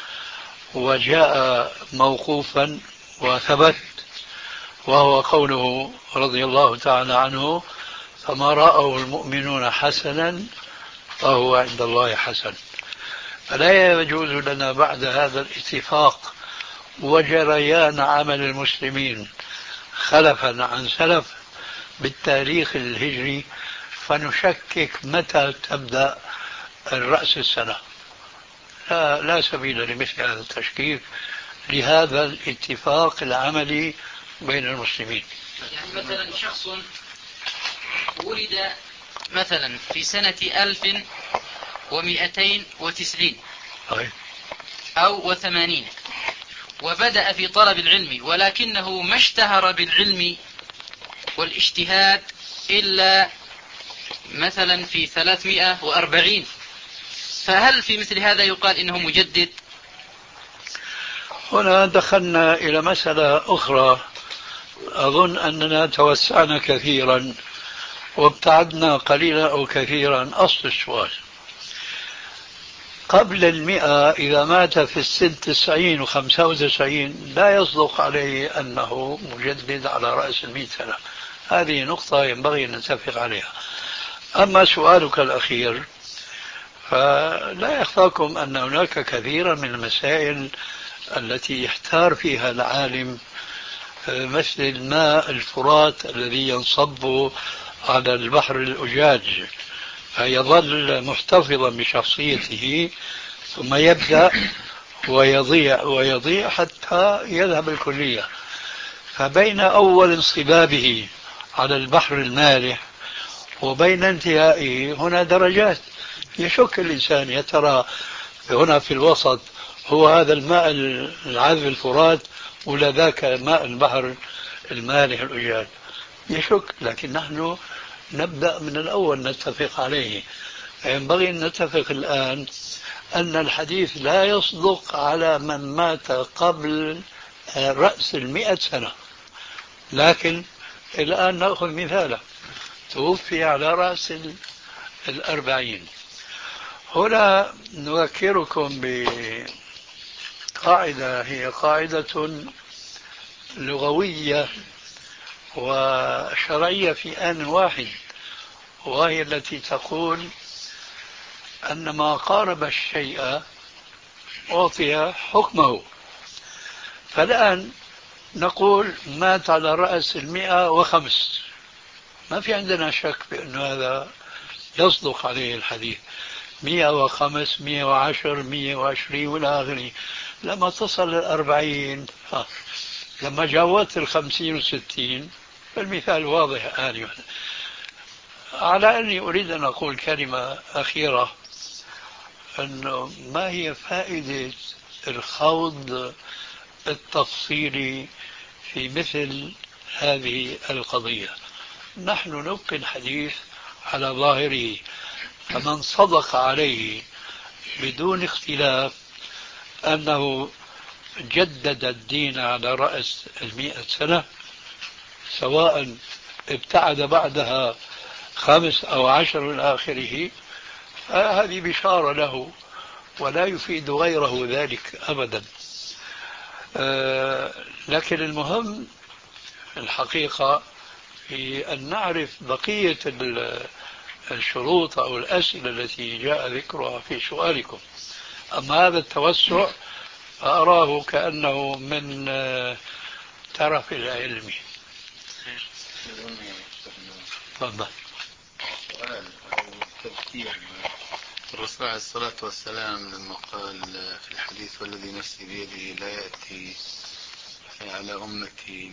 وجاء موقوفا وثبت، وهو قوله رضي الله تعالى عنه: فما رأوا المؤمنون حسنا فهو عند الله حسن. فلا يجوز لنا بعد هذا الاتفاق وجريان عمل المسلمين خلفا عن سلف بالتاريخ الهجري فنشكك متى تبدأ الرأس السنة. لا, لا سبيل لمثل هذا التشكيك لهذا الاتفاق العملي بين المسلمين. يعني مثلا شخص ولد مثلا في سنة ألف ومئتين وتسعين أو وثمانين وبدأ في طلب العلم، ولكنه ما اشتهر بالعلم والاجتهاد إلا مثلا في ثلاثمائة وأربعين، فهل في مثل هذا يقال إنه مجدد؟ هنا دخلنا إلى مسألة أخرى، أظن أننا توسعنا كثيرا وابتعدنا قليلا أو كثيرا. أصل السؤال قبل المئة إذا مات في السن تسعين وخمسة وتسعين لا يصدق عليه أنه مجدد على رأس المئة سنة. هذه نقطة ينبغي أن نتفق عليها. أما سؤالك الأخير فلا يخفاكم أن هناك كثيرا من المسائل التي يحتار فيها العالم، مثل الماء الفرات الذي ينصب على البحر الأجاج فيظل محتفظا بشخصيته ثم يبدأ ويضيع ويضيع حتى يذهب الكلية. فبين أول انصبابه على البحر المالح وبين انتهائه هنا درجات. يشك الإنسان يا ترى هنا في الوسط هو هذا الماء العذب الفرات ولا ذاك ماء البحر المالح الأجاج، يشك. لكن نحن نبدأ من الأول نتفق عليه. ينبغي أن نتفق الآن أن الحديث لا يصدق على من مات قبل رأس المئة سنة، لكن الآن نأخذ مثالا توفي على رأس الأربعين. هنا نذكركم بقاعدة هي قاعدة لغوية وشرعية في آن واحد، وهي التي تقول أن ما قارب الشيء أعطي حكمه. فالآن نقول مات على رأس المئة وخمس، ما في عندنا شك بأن هذا يصدق عليه الحديث. مئة وخمس، مئة وعشر، مئة وعشرين ولا آخره. لما تصل الأربعين، لما جاوزت الخمسين والستين، المثال واضح آنفا. على أني أريد أن أقول كلمة أخيرة، أنه ما هي فائدة الخوض التفصيلي في مثل هذه القضية؟ نحن نبقي الحديث على ظاهره، فمن صدق عليه بدون اختلاف أنه جدد الدين على رأس المئة سنة، سواء ابتعد بعدها خمس أو عشر من آخره، هذه بشارة له ولا يفيد غيره ذلك أبدا. أه لكن المهم الحقيقة في أن نعرف بقية الشروط أو الأسئلة التي جاء ذكرها في سؤالكم. أما هذا التوسع فأراه كأنه من ترف العلم. تفضل. سؤال أو تذكير الرسول عليه الصلاة والسلام لما قال في الحديث والذي نفسي بيده لا يأتي على أمتي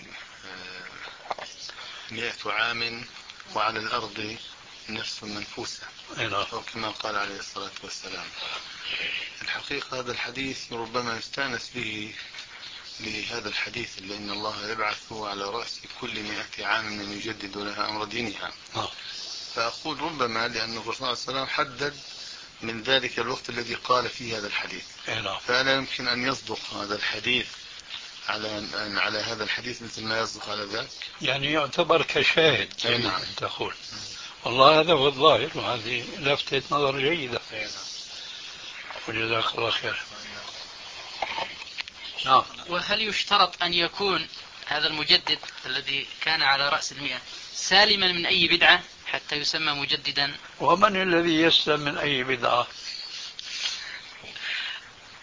مئة عام وعلى الأرض نفس منفوسة، أو كما قال عليه الصلاة والسلام. الحقيقة هذا الحديث ربما يستانس به لهذا الحديث اللي إن الله يبعث على رأس كل مئة عام من يجدد لها أمر دينها. فأقول ربما لأن الرسول صلى الله عليه وسلم حدد من ذلك الوقت الذي قال فيه هذا الحديث، فلا يمكن أن يصدق هذا الحديث على على هذا الحديث مثل ما يصدق على ذاك، يعني يعتبر كشاهد. نعم. تقول والله هذا هو الظاهر، وهذه لفتة نظر جيدة. وجزاك الله خير. نعم. وهل يشترط أن يكون هذا المجدد الذي كان على رأس المئة سالما من أي بدعة حتى يسمى مجددا؟ ومن الذي يسلم من أي بدعة؟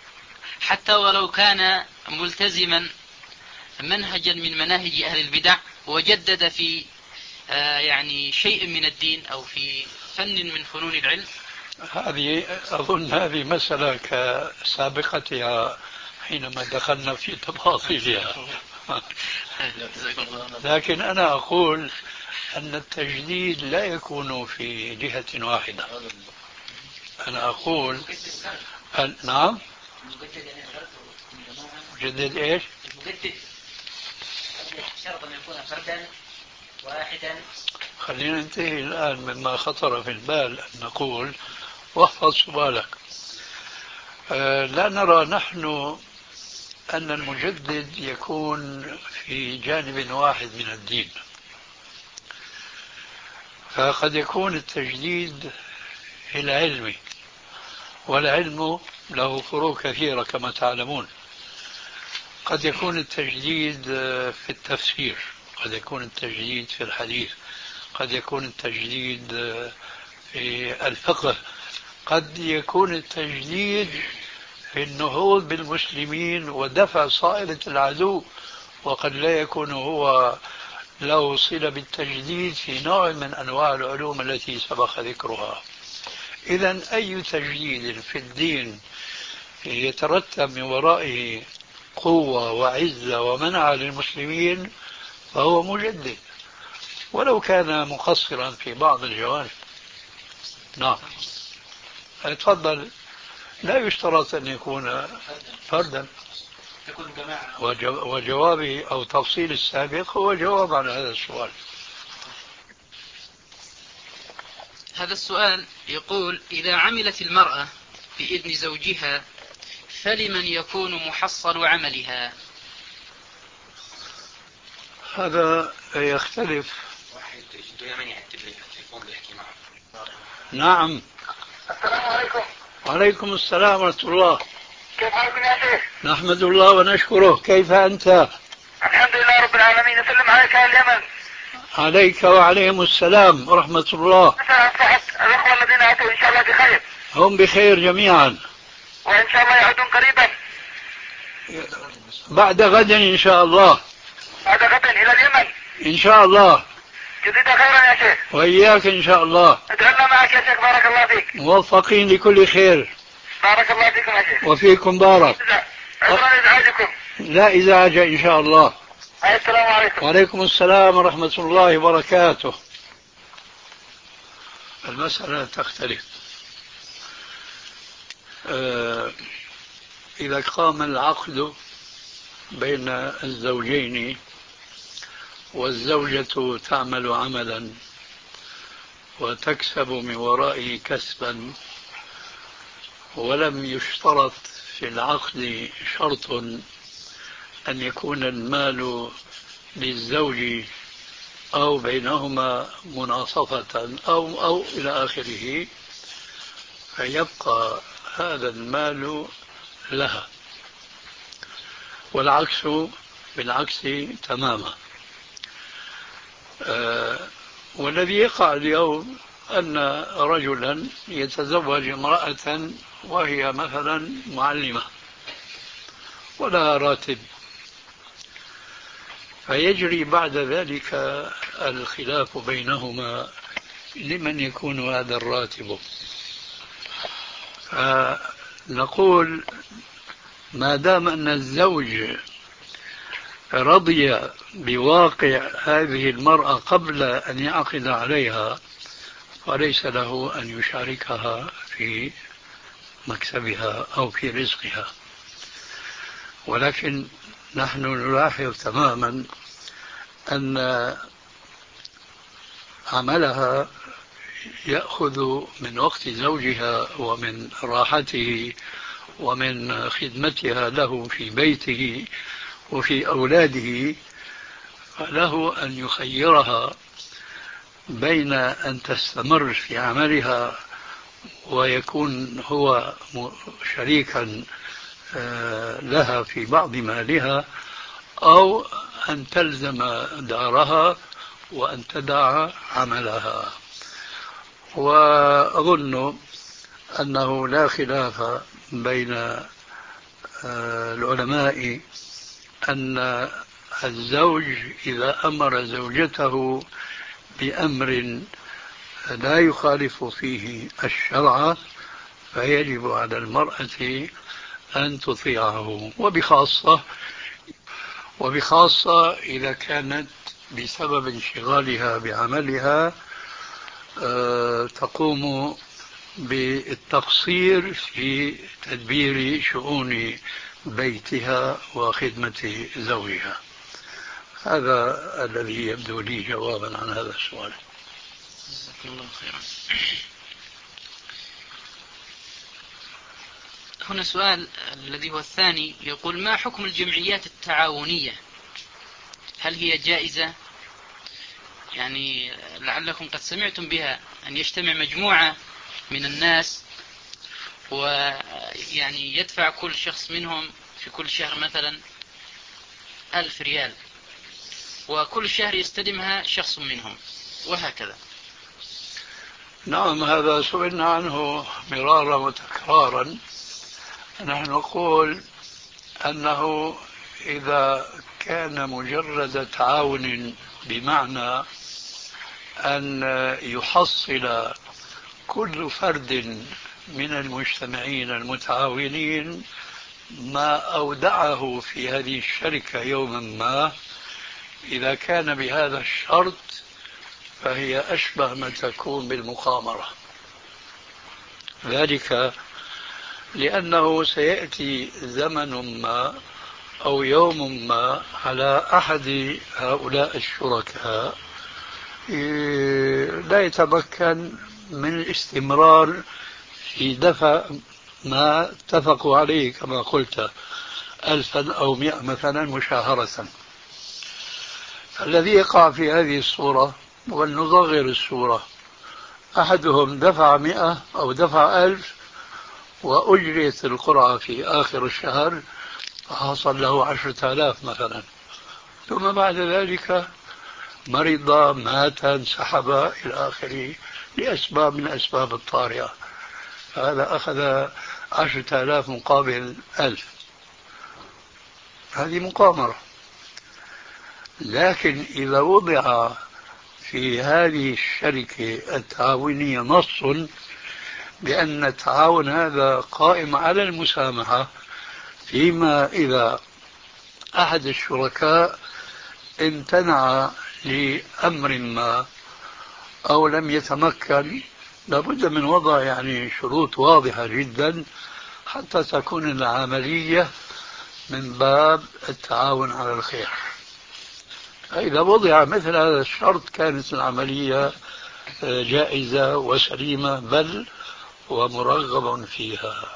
حتى ولو كان ملتزما منهجا من مناهج أهل البدع وجدد في يعني شيء من الدين أو في فن من فنون العلم؟ هذه أظن هذه مسألة كسابقتها حينما دخلنا في تفاصيلها. لكن أنا أقول أن التجديد لا يكون في جهة واحدة. أنا أقول أن نعم. مجدد إيش؟ المجدد شرط أن يكون فردا واحدا. خلينا ننتهي الآن مما خطر في البال أن نقول، واحفظ سؤالك. أه لا نرى نحن أن المجدد يكون في جانب واحد من الدين، فقد يكون التجديد في العلم، والعلم له فروع كثيرة كما تعلمون. قد يكون التجديد في التفسير، قد يكون التجديد في الحديث، قد يكون التجديد في الفقه، قد يكون التجديد في النهوض بالمسلمين ودفع صائلة العدو، وقد لا يكون هو له صلة بالتجديد في نوع من أنواع العلوم التي سبق ذكرها. إذن أي تجديد في الدين يترتب من ورائه قوة وعزة ومنع للمسلمين فهو مجدد، ولو كان مقصرا في بعض الجوانب. نعم، تفضل. لا يشترط أن يكون فردا، وجوابي أو تفصيل السابق هو جواب على هذا السؤال. هذا السؤال يقول: إذا عملت المرأة بإذن زوجها فلمن يكون محصل عملها؟ هذا يختلف. نعم. السلام عليكم. وعليكم السلام ورحمة الله. كيف حالكم يا شيخ؟ نحمد الله ونشكره. كيف أنت؟ الحمد لله رب العالمين. أسلم عليك أهل اليمن. عليك وعليهم السلام ورحمة الله. صحت الأخوة الذين أتوا إن شاء الله بخير. هم بخير جميعا، وإن شاء الله يعودون قريبا بعد غد إن شاء الله. بعد غد إلى اليمن إن شاء الله. جزيت خيرا يا شيخ. وإياك إن شاء الله. ادعونا معك يا شيخ. بارك الله فيك. موفقين لكل خير. بارك الله فيكم يا شيخ. وفيكم بارك. عذرا إزعاجكم. لا إزعاج إن شاء الله. السلام عليكم. وعليكم السلام ورحمة الله وبركاته. المسألة تختلف. آه إذا قام العقد بين الزوجين والزوجة تعمل عملا وتكسب من ورائه كسبا، ولم يشترط في العقد شرط أن يكون المال للزوج أو بينهما مناصفة أو أو إلى آخره، فيبقى هذا المال لها، والعكس بالعكس تماما. آه والذي يقع اليوم أن رجلا يتزوج امرأة وهي مثلا معلمة ولا راتب، فيجري بعد ذلك الخلاف بينهما لمن يكون هذا الراتب. فنقول ما دام أن الزوج رضي بواقع هذه المرأة قبل أن يعقد عليها فليس له أن يشاركها في مكسبها أو في رزقها. ولكن نحن نلاحظ تماما أن عملها يأخذ من وقت زوجها ومن راحته ومن خدمتها له في بيته وفي أولاده، فله أن يخيرها بين أن تستمر في عملها ويكون هو شريكا لها في بعض مالها، أو أن تلزم دارها وأن تدع عملها. وأظن أنه لا خلاف بين العلماء أن الزوج إذا أمر زوجته بأمر لا يخالف فيه الشرع فيجب على المرأة أن تطيعه، وبخاصة وبخاصة إذا كانت بسبب انشغالها بعملها تقوم بالتقصير في تدبير شؤون بيتها وخدمة زوجها. هذا الذي يبدو لي جوابا عن هذا السؤال. جزاكم الله خيرا. هنا سؤال الذي هو الثاني يقول: ما حكم الجمعيات التعاونية؟ هل هي جائزة؟ يعني لعلكم قد سمعتم بها، أن يجتمع مجموعة من الناس ويعني يدفع كل شخص منهم في كل شهر مثلا ألف ريال، وكل شهر يستلمها شخص منهم، وهكذا. نعم، هذا سئلنا عنه مرارا وتكرارا. نحن نقول أنه إذا كان مجرد تعاون بمعنى أن يحصل كل فرد من المجتمعين المتعاونين ما أودعه في هذه الشركة يوما ما، إذا كان بهذا الشرط فهي أشبه ما تكون بالمقامرة. ذلك لأنه سيأتي زمن ما أو يوم ما على أحد هؤلاء الشركاء لا يتمكن من الاستمرار في دفع ما اتفقوا عليه كما قلت ألفا أو مئة مثلا مشاهرة. الذي يقع في هذه الصورة، ولنصغر الصورة، أحدهم دفع مئة أو دفع ألف وأجريت القرعة في آخر الشهر حصل له عشرة آلاف مثلا، ثم بعد ذلك مرض، مات، انسحب إلى آخره لأسباب من أسباب الطارئة، هذا أخذ عشرة آلاف مقابل ألف. هذه مقامرة. لكن إذا وضع في هذه الشركة التعاونية نص بأن التعاون هذا قائم على المسامحة، فيما إذا أحد الشركاء امتنع لأمر ما أو لم يتمكن، لابد من وضع يعني شروط واضحة جدا حتى تكون العملية من باب التعاون على الخير. إذا وضع مثل هذا الشرط كانت العملية جائزة وسليمة، بل ومرغب فيها.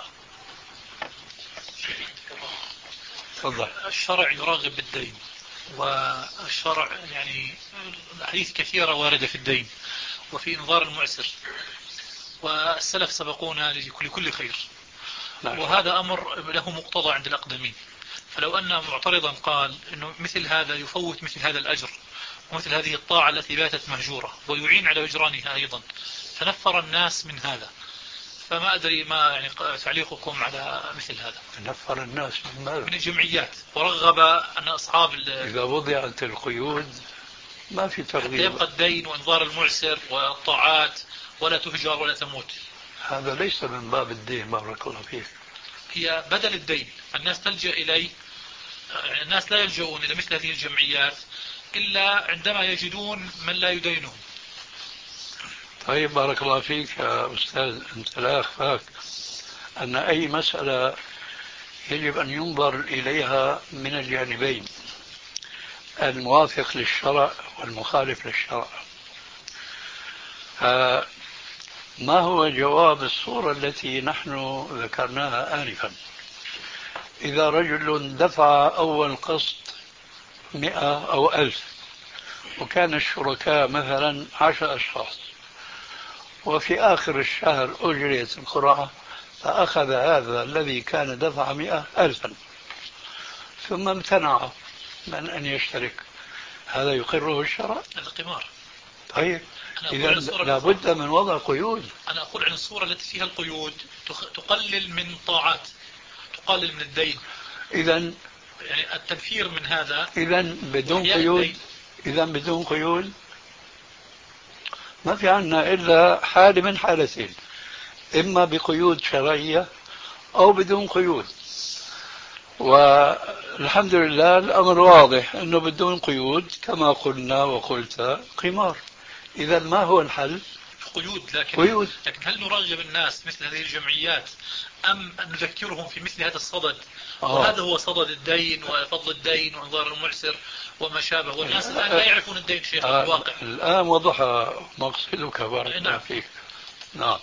تفضل. الشرع يرغب بالدين، والشرع يعني الحديث كثيرة واردة في الدين وفي انظار المعسر، والسلف سبقونا لكل خير. نعم. وهذا أمر له مقتضى عند الأقدمين. فلو أن معترضا قال أنه مثل هذا يفوت مثل هذا الأجر ومثل هذه الطاعة التي باتت مهجورة ويعين على هجرانها أيضا، فنفر الناس من هذا، فما أدري ما يعني تعليقكم على مثل هذا. نفر الناس من ماذا؟ من الجمعيات، ورغب أن أصحاب إذا وضعت القيود ما في ترغيب، يبقى الدين وانظار المعسر والطاعات ولا تهجر ولا تموت. هذا ليس من باب الدين بارك الله فيك، هي بدل الدين. الناس تلجأ إليه، الناس لا يلجؤون إلى مثل هذه الجمعيات إلا عندما يجدون من لا يدينهم. طيب بارك الله فيك يا أستاذ، أنت لا أخفاك أن أي مسألة يجب أن ينظر إليها من الجانبين، الموافق للشرع والمخالف للشرع. ما هو جواب الصورة التي نحن ذكرناها آنفا؟ إذا رجل دفع أول قسط مئة أو ألف وكان الشركاء مثلا عشر أشخاص، وفي آخر الشهر أجريت القرعة فأخذ هذا الذي كان دفع مئة ألفا ثم امتنع من أن يشترك، هذا يقره الشرع؟ القمار. طيب إذا لابد من وضع قيود. أنا أقول عن الصورة التي فيها القيود تقلل من طاعات، تقلل من الدين. إذا يعني التنفير من هذا إذا بدون قيود، إذا بدون قيود ما في عنا إلا حالة من حالتين، إما بقيود شرعية أو بدون قيود. والحمد لله الأمر واضح أنه بدون قيود كما قلنا وقلت قمار. إذا ما هو الحل؟ قيود. لكن, قيود. لكن هل نرغب الناس مثل هذه الجمعيات أم أن نذكرهم في مثل هذا الصدد؟ آه. وهذا هو صدد الدين وفضل الدين وانظار المعسر وما شابه، والناس الآن لا يعرفون الدين شيخ آه. الواقع. الآن وضح مقصدك بارك الله فيك. نعم،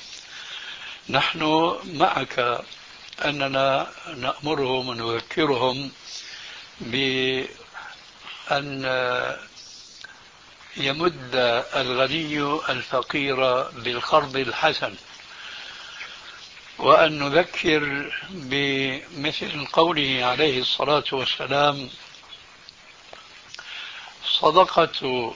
نحن معك أننا نأمرهم ونذكرهم بأن يمد الغني الفقير بالقرض الحسن، وأن نذكر بمثل قوله عليه الصلاة والسلام: صدقة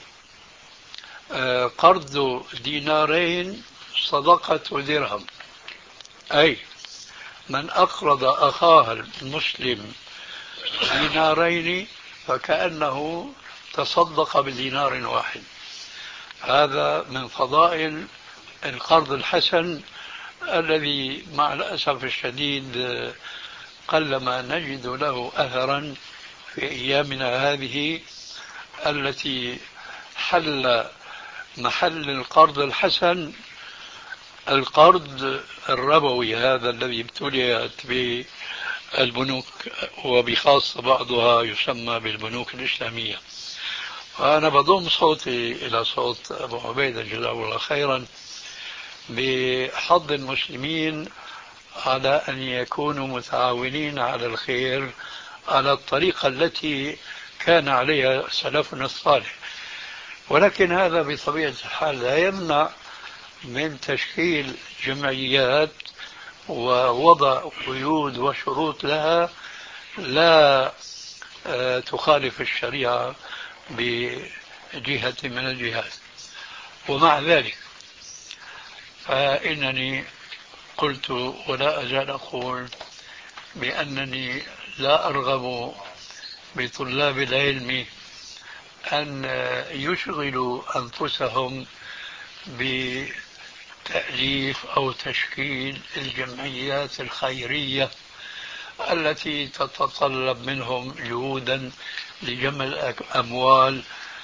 قرض دينارين صدقة درهم، أي من أقرض أخاه المسلم دينارين فكأنه تصدق بدينار واحد. هذا من فضائل القرض الحسن الذي مع الأسف الشديد قلما نجد له أثرا في أيامنا هذه التي حل محل القرض الحسن القرض الربوي، هذا الذي ابتليت به البنوك، وبخاصة بعضها يسمى بالبنوك الإسلامية. وأنا بضم صوتي إلى صوت أبو عبيدة جزاه الله خيرا بحض المسلمين على أن يكونوا متعاونين على الخير على الطريقة التي كان عليها سلفنا الصالح. ولكن هذا بطبيعة الحال لا يمنع من تشكيل جمعيات ووضع قيود وشروط لها لا تخالف الشريعة بجهة من الجهات. ومع ذلك فإنني قلت ولا أزال أقول بأنني لا أرغب بطلاب العلم أن يشغلوا أنفسهم بتأليف أو تشكيل الجمعيات الخيرية التي تتطلب منهم جهودا لجمع الأموال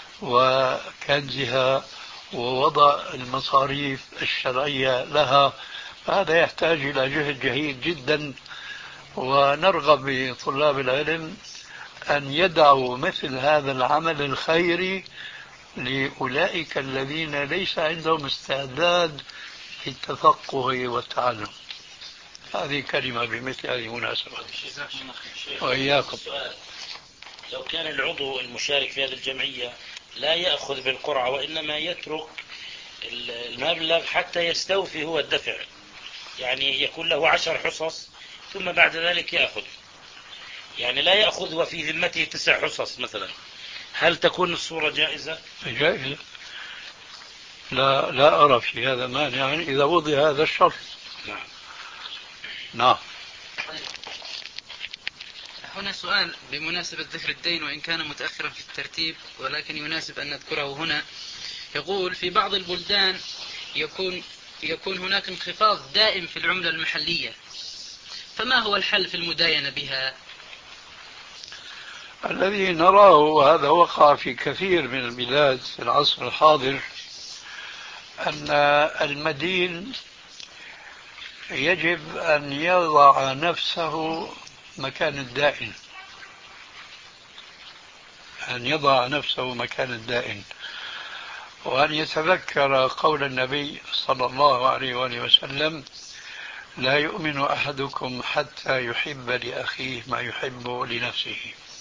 وكنزها ووضع المصاريف الشرعية لها. هذا يحتاج إلى جهد جهيد جدا، ونرغب بطلاب العلم أن يدعوا مثل هذا العمل الخيري لأولئك الذين ليس عندهم استعداد للتفقه والتعلم. هذه كلمة بمثل هذه المناسبة. وإياكم. لو كان العضو المشارك في هذه الجمعية لا يأخذ بالقرعة وإنما يترك المبلغ حتى يستوفي هو الدفع، يعني يكون له عشر حصص ثم بعد ذلك يأخذ، يعني لا يأخذ وفي ذمته تسع حصص مثلا، هل تكون الصورة جائزة؟ جائزة، لا لا أرى في هذا مانع يعني إذا وضع هذا الشرط. نعم. نعم. هنا سؤال بمناسبة ذكر الدين وإن كان متأخرا في الترتيب، ولكن يناسب أن نذكره هنا. يقول: في بعض البلدان يكون يكون هناك انخفاض دائم في العملة المحلية، فما هو الحل في المداينة بها؟ الذي نراه وهذا وقع في كثير من البلاد في العصر الحاضر أن المدين يجب أن يضع نفسه مكان الدائن، أن يضع نفسه مكان الدائن، وأن يتذكر قول النبي صلى الله عليه وآله وسلم: لا يؤمن أحدكم حتى يحب لأخيه ما يحب لنفسه.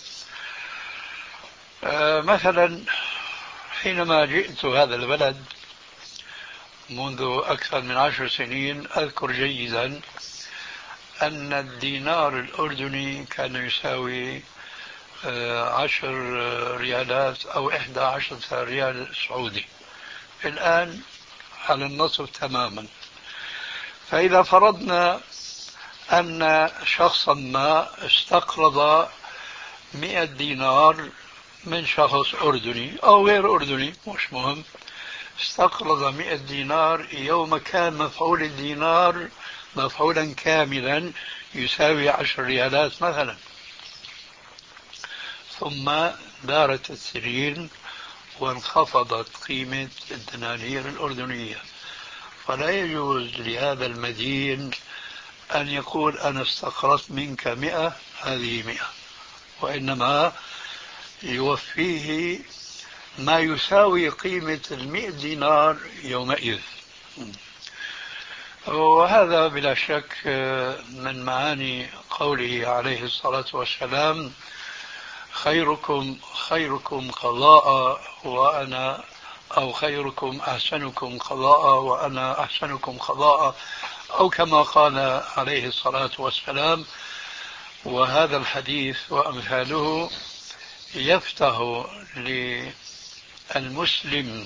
آه مثلا حينما جئت هذا البلد منذ أكثر من عشر سنين أذكر جيدا أن الدينار الأردني كان يساوي عشر ريالات أو إحدى عشرة ريال سعودي، الآن على النصف تماما. فإذا فرضنا أن شخصا ما استقرض مئة دينار من شخص أردني أو غير أردني مش مهم، استقرض مئة دينار يوم كان مفعول الدينار مفعولا كاملا يساوي عشر ريالات مثلا، ثم دارت السنين وانخفضت قيمة الدنانير الأردنية، فلا يجوز لهذا المدين أن يقول أنا استقرضت منك مئة هذه مئة، وإنما يوفيه ما يساوي قيمة المئة دينار يومئذ. وهذا بلا شك من معاني قوله عليه الصلاة والسلام خيركم خيركم قضاء وأنا أو خيركم أحسنكم قضاء وأنا أحسنكم قضاء، أو كما قال عليه الصلاة والسلام. وهذا الحديث وأمثاله يفتح للمسلم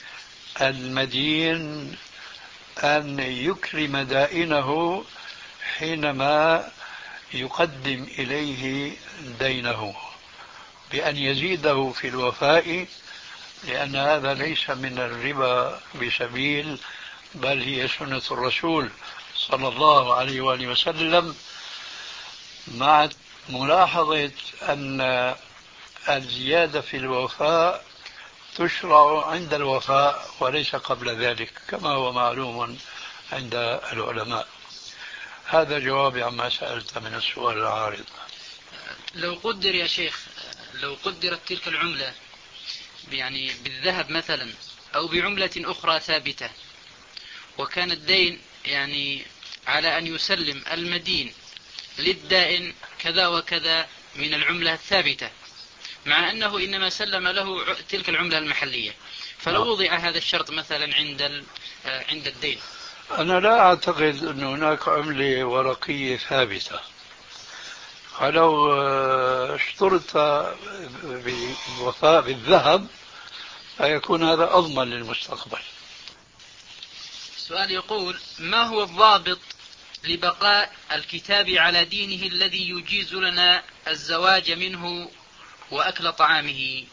المدين أن يكرم دائنه حينما يقدم إليه دينه بأن يزيده في الوفاء، لأن هذا ليس من الربا بسبيل، بل هي سنة الرسول صلى الله عليه وآله وسلم، مع ملاحظة أن الزيادة في الوفاء تشرع عند الوفاء وليس قبل ذلك كما هو معلوم عند العلماء. هذا جوابي عما سألت من السؤال العارض. لو قدر يا شيخ، لو قدرت تلك العملة يعني بالذهب مثلا أو بعملة أخرى ثابتة، وكان الدين يعني على أن يسلم المدين للدائن كذا وكذا من العملة الثابتة، مع أنه إنما سلم له تلك العملة المحلية، فلو وضع هذا الشرط مثلا عند عند الدين. أنا لا أعتقد أن هناك عملة ورقية ثابتة، فلو اشترط بالوفاء بالذهب فيكون هذا أضمن للمستقبل. السؤال يقول: ما هو الضابط لبقاء الكتاب على دينه الذي يجيز لنا الزواج منه وأكل طعامه؟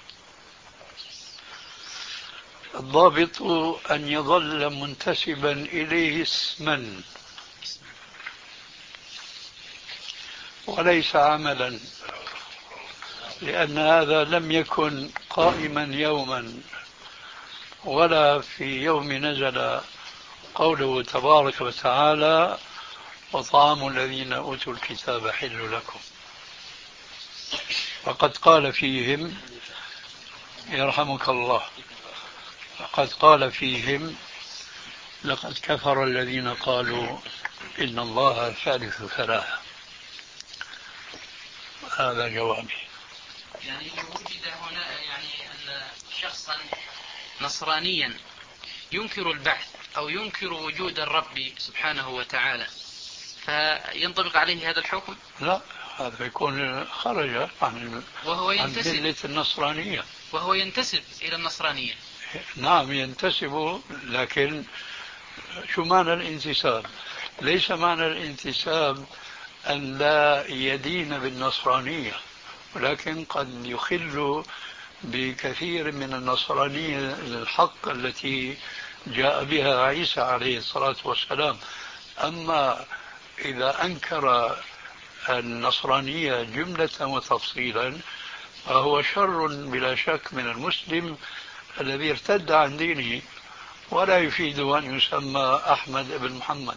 الضابط أن يظل منتسبا إليه اسما وليس عملا، لأن هذا لم يكن قائما يوما ولا في يوم نزل قوله تبارك وتعالى وطعام الذين أوتوا الكتاب حل لكم، فقد قال فيهم يرحمك الله فقد قال فيهم لقد كفر الذين قالوا إن الله ثالث ثلاثة. هذا جوابي. يعني لو وجد هنا يعني أن شخصا نصرانيا ينكر البعث أو ينكر وجود الرب سبحانه وتعالى، فينطبق عليه هذا الحكم؟ لا، هذا يكون خرج عن وهو ينتسب ملة النصرانية، وهو ينتسب إلى النصرانية. نعم ينتسب، لكن شو معنى الانتساب؟ ليس معنى الانتساب أن لا يدين بالنصرانية، ولكن قد يخل بكثير من النصرانية الحق التي جاء بها عيسى عليه الصلاة والسلام. أما إذا أنكر النصرانية جملة وتفصيلا فهو شر بلا شك من المسلم الذي ارتد عن دينه، ولا يفيد أن يسمى أحمد بن محمد.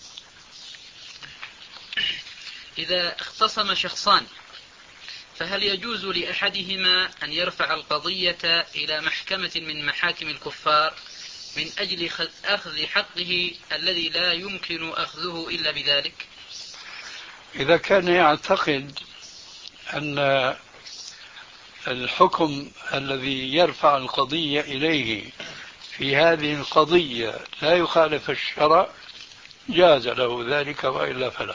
إذا اختصم شخصان فهل يجوز لأحدهما أن يرفع القضية إلى محكمة من محاكم الكفار من أجل أخذ حقه الذي لا يمكن أخذه إلا بذلك؟ إذا كان يعتقد أن الحكم الذي يرفع القضية إليه في هذه القضية لا يخالف الشرع جاز له ذلك، وإلا فلا.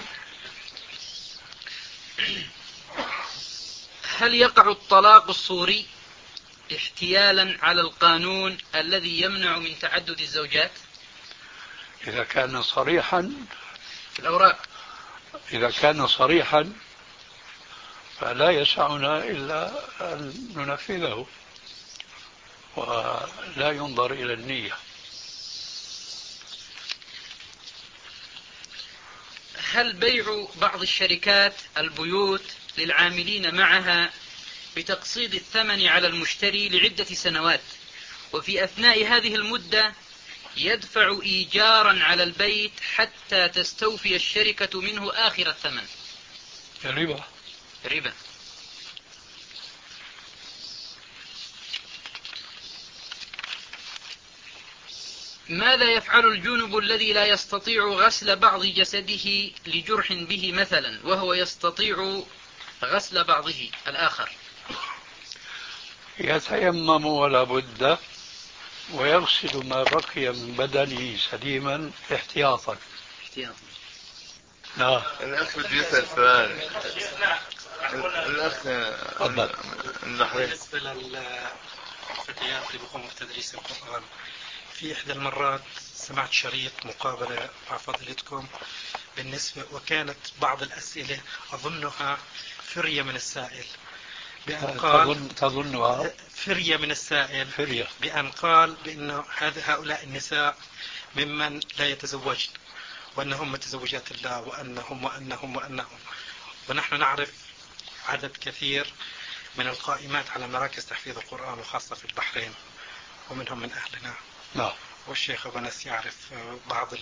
هل يقع الطلاق الصوري احتيالا على القانون الذي يمنع من تعدد الزوجات؟ إذا كان صريحا في الأوراق إذا كان صريحا فلا يسعنا إلا أن ننفذه ولا ينظر إلى النية. هل بيع بعض الشركات البيوت للعاملين معها بتقسيط الثمن على المشتري لعدة سنوات، وفي أثناء هذه المدة يدفع إيجارا على البيت حتى تستوفي الشركة منه آخر الثمن؟ ربا. ربا. ماذا يفعل الجنب الذي لا يستطيع غسل بعض جسده لجرح به مثلا، وهو يستطيع غسل بعضه الآخر؟ يتيمم ولا بد، ويغسل ما بقي من بدنه سليما احتياطا. احتياطا. لا. الأخ بده يسأل سؤال. الأخ تفضل. بالنسبة للفتيات اللي بيقوموا بتدريس القرآن، في إحدى المرات سمعت شريط مقابلة مع فضيلتكم بالنسبة، وكانت بعض الأسئلة أظنها فرية من السائل، بأن قال تظنها فرية من السائل فرية. بأن قال بأنه هؤلاء النساء ممن لا يتزوجن، وأنهم متزوجات الله، وأنهم وأنهم وأنهم ونحن نعرف عدد كثير من القائمات على مراكز تحفيظ القرآن وخاصة في البحرين، ومنهم من أهلنا. نعم. والشيخ أبو أنس يعرف بعض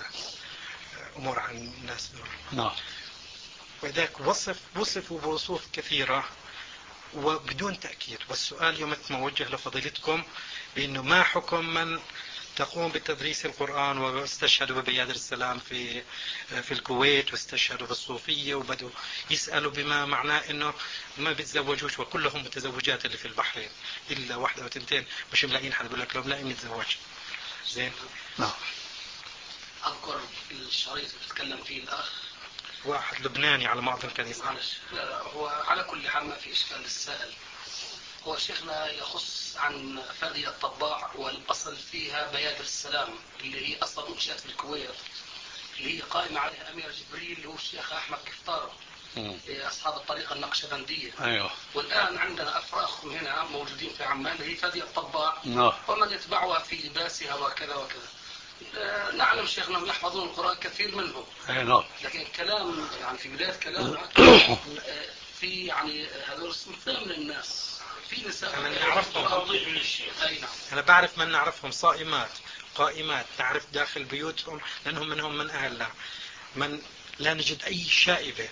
الأمور عن الناس دول. نعم. وذاك وصف وصفوا بوصوف كثيرة وبدون تأكيد. والسؤال يوم موجه لفضيلتكم بأنه ما حكم من تقوم بتدريس القرآن واستشهدوا ببيادر السلام في في الكويت، واستشهدوا بالصوفية، وبدوا يسألوا بما معناه انه ما بيتزوجوش، وكلهم متزوجات اللي في البحرين الا واحدة وتنتين مش ملاقيين حد، بيقول لك لو ملاقيين نتزوج. زين. نعم. اذكر الشريط اللي تكلم فيه الاخ واحد لبناني على ما اظن كان يسأل. معلش، هو على كل حال ما في اشكال للسائل. هو شيخنا يخص عن فادية الطباع، والأصل فيها بيادر السلام اللي هي أصلا منشأت في الكويت، اللي هي قائمة عليها أمير جبريل اللي هو الشيخ أحمد كفتار، أصحاب الطريقة النقشبندية. أيوه. والآن عندنا أفراخهم هنا موجودين في عمان اللي هي فادية الطباع. نعم. ومن يتبعها في لباسها وكذا وكذا. نعلم شيخنا أنهم يحفظون القرآن كثير منهم. أيوه. لكن كلام يعني في بداية كلامك في يعني هذول اسمهم من الناس. في نساء أنا نعرفهم. أنا بعرف من نعرفهم صائمات قائمات، نعرف داخل بيوتهم لأنهم منهم من أهلنا، من لا نجد أي شائبة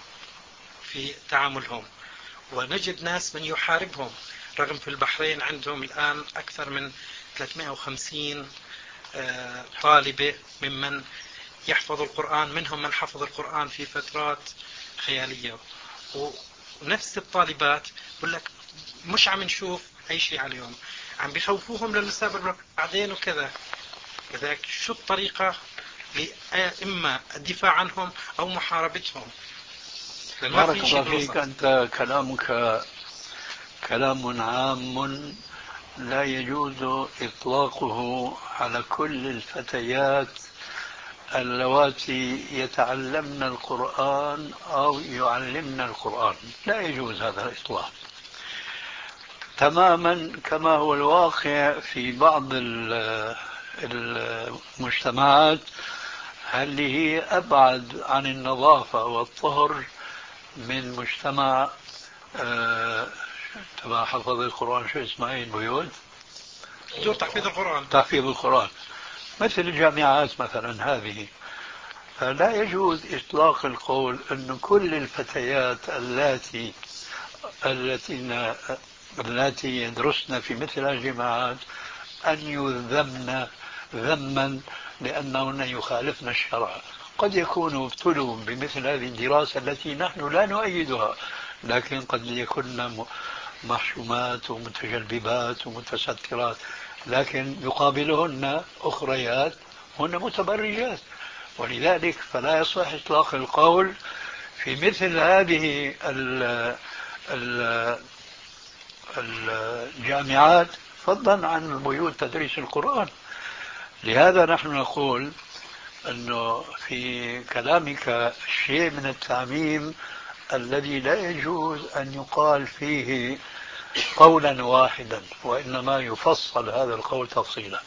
في تعاملهم، ونجد ناس من يحاربهم، رغم في البحرين عندهم الآن أكثر من ثلاثمائة وخمسين طالبة ممن يحفظ القرآن، منهم من حفظ القرآن في فترات خيالية، ونفس الطالبات يقول لك مش عم نشوف أي شيء عليهم، عم بيخوفوهم للمستقبل بعدين وكذا. لذلك شو الطريقة إما الدفاع عنهم أو محاربتهم؟ بارك الله فيك. أنت كلامك كلام عام لا يجوز إطلاقه على كل الفتيات اللواتي يتعلمن القرآن أو يعلمن القرآن، لا يجوز هذا الإطلاق تماما، كما هو الواقع في بعض المجتمعات اللي هي أبعد عن النظافة والطهر من مجتمع آه تبع حفظ القرآن. شو اسمها هي البيوت؟ دور تحفيظ القرآن. تحفيظ القرآن مثل الجامعات مثلا هذه. فلا يجوز إطلاق القول أن كل الفتيات اللاتي التي التي يدرسن في مثل الجامعات أن يذمن ذما لأنهن يخالفن الشرع. قد يكونوا ابتلوا بمثل هذه الدراسة التي نحن لا نؤيدها، لكن قد يكون محشومات ومتجلبات ومتسترات، لكن يقابلهن أخريات هن متبرجات. ولذلك فلا يصح إطلاق القول في مثل هذه الجامعات فضلا عن بيوت تدريس القرآن. لهذا نحن نقول أنه في كلامك شيء من التعميم الذي لا يجوز أن يقال فيه قولا واحدا، وإنما يفصل هذا القول تفصيلا.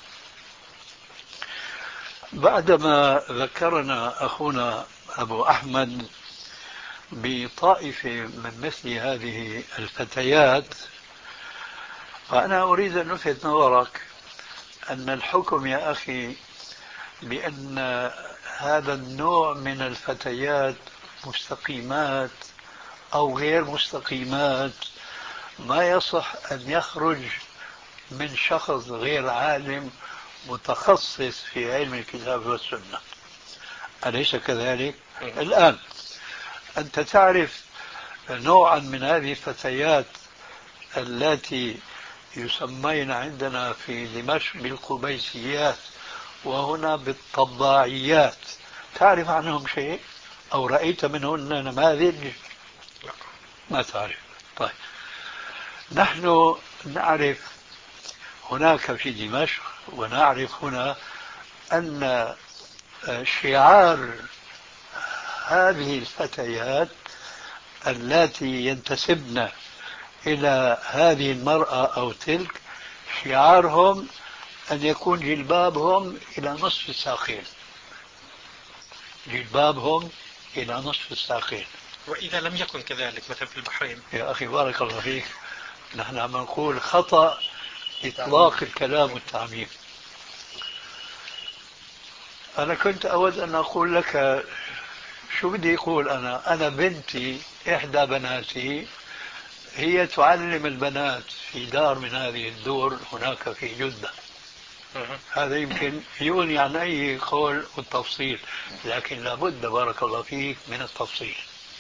بعدما ذكرنا أخونا أبو أحمد بطائفة من مثل هذه الفتيات، فأنا أريد أن ألفت نظرك أن الحكم يا أخي بأن هذا النوع من الفتيات مستقيمات أو غير مستقيمات ما يصح أن يخرج من شخص غير عالم متخصص في علم الكتاب والسنة، أليس كذلك؟ الآن أنت تعرف نوعا من هذه الفتيات التي يسمين عندنا في دمشق بالقبيسيات وهنا بالطباعيات، تعرف عنهم شيء أو رأيت منهن نماذج؟ ما تعرف. طيب، نحن نعرف هناك في دمشق ونعرف هنا أن شعار هذه الفتيات التي ينتسبن إلى هذه المرأة أو تلك، شعارهم أن يكون جلبابهم إلى نصف الساقين، جلبابهم إلى نصف الساقين. وإذا لم يكن كذلك مثلا في البحرين؟ يا أخي بارك الله فيك، نحن عم نقول خطأ إطلاق الكلام والتعميم. أنا كنت أود أن أقول لك شو بدي أقول. أنا أنا بنتي إحدى بناتي هي تعلم البنات في دار من هذه الدور هناك في جدة. هذا يمكن يغني عن أي قول والتفصيل، لكن لابد بارك الله فيك من التفصيل.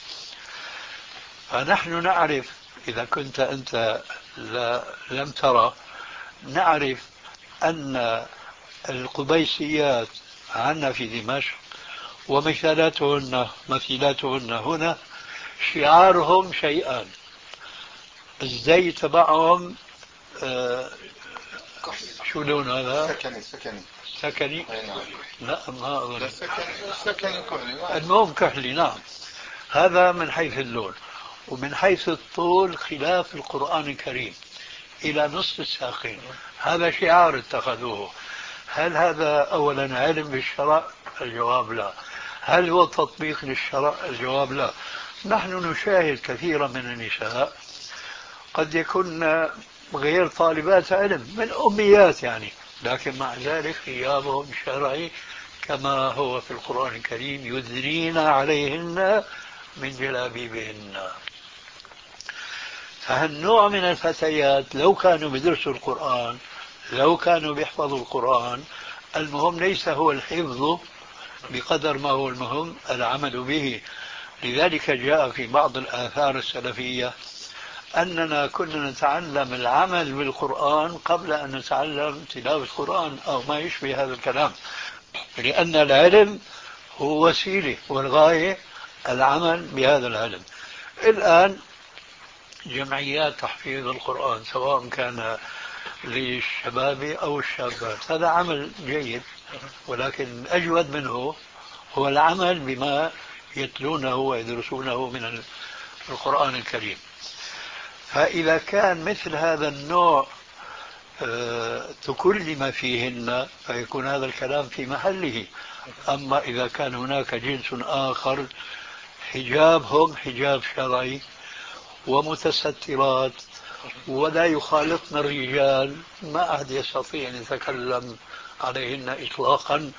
فنحن نعرف، إذا كنت أنت لم ترى، نعرف أن القبيسيات عندنا في دمشق ومثالاتهن مثيلاتهن هنا شعارهم شيئان. الزي تبعهم آه شو لون هذا؟ سكني سكني سكني؟ نعم. لا ما أظن. سكني سكني كحلي. المهم كحلي، نعم. هذا من حيث اللون، ومن حيث الطول خلاف القرآن الكريم إلى نصف الساقين. هذا شعار اتخذوه. هل هذا أولا علم بالشرع؟ الجواب لا. هل هو تطبيق للشرع؟ الجواب لا. نحن نشاهد كثيرا من النساء قد يكون غير طالبات علم، من أميات يعني، لكن مع ذلك ثيابهم شرعي كما هو في القرآن الكريم: يدنين عليهن من جلابيبهن. فهالنوع من الفتيات لو كانوا بدرسوا القرآن، لو كانوا بيحفظوا القرآن، المهم ليس هو الحفظ بقدر ما هو المهم العمل به. لذلك جاء في بعض الآثار السلفية أننا كنا نتعلم العمل بالقرآن قبل أن نتعلم تلاوة القرآن أو ما يشبه هذا الكلام، لأن العلم هو وسيلة والغاية العمل بهذا العلم. الآن جمعيات تحفيظ القرآن سواء كان للشباب أو الشابات، هذا عمل جيد، ولكن أجود منه هو العمل بما يتلونه ويدرسونه من القرآن الكريم. فإذا كان مثل هذا النوع تكلم فيهن فيكون هذا الكلام في محله. أما إذا كان هناك جنس آخر حجابهم حجاب شرعي ومتسترات ولا يخالطن الرجال، ما أحد يستطيع أن يتكلم عليهن إطلاقا.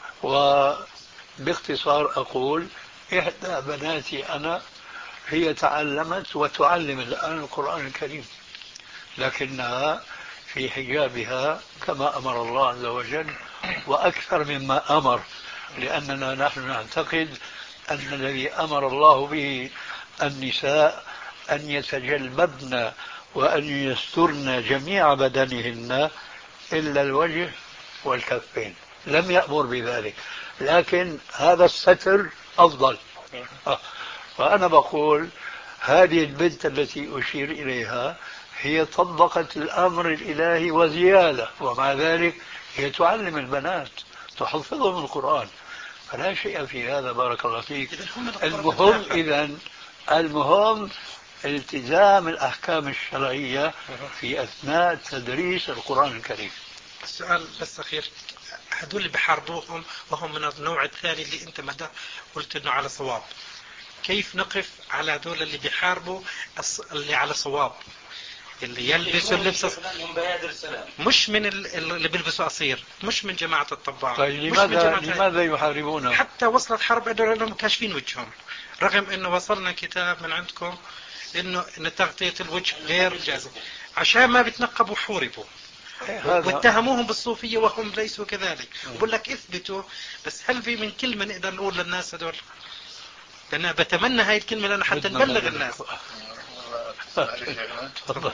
وباختصار أقول إحدى بناتي أنا هي تعلمت وتعلم الآن القرآن الكريم، لكنها في حجابها كما أمر الله عز وجل وأكثر مما أمر، لأننا نحن نعتقد أن الذي أمر الله به النساء أن يتجلببن وأن يسترن جميع بدنهن إلا الوجه والكفين، لم يأمر بذلك، لكن هذا الستر أفضل. فأنا بقول هذه البنت التي أشير إليها هي طبقت الأمر الإلهي وزيادة، ومع ذلك هي تعلم البنات تحفظهم القرآن، فلا شيء في هذا بارك الله فيك. المهم إذن المهم التزام الأحكام الشرعية في أثناء تدريس القرآن الكريم. السؤال بس أخير، هدول اللي بحاربوهم وهم من النوع الثاني اللي أنت مدى قلت إنه على صواب، كيف نقف على هذول اللي بيحاربوا اللي على صواب، اللي يلبسوا اللبس مش من اللي بيلبسوا قصير، مش من جماعة الطباعة؟ طيب لماذا لماذا يحاربونه؟ حتى وصلت حرب انه لانهم كاشفين وجههم، رغم انه وصلنا كتاب من عندكم انه ان تغطية الوجه غير جازم، عشان ما بتنقبوا حوربوا واتهموهم بالصوفية وهم ليسوا كذلك. بقول لك اثبتوا، بس هل في من كلمة نقدر نقول للناس هذول؟ لأن بتمنى هاي الكلمة لأنه حتى نبلغ الناس. تفضل.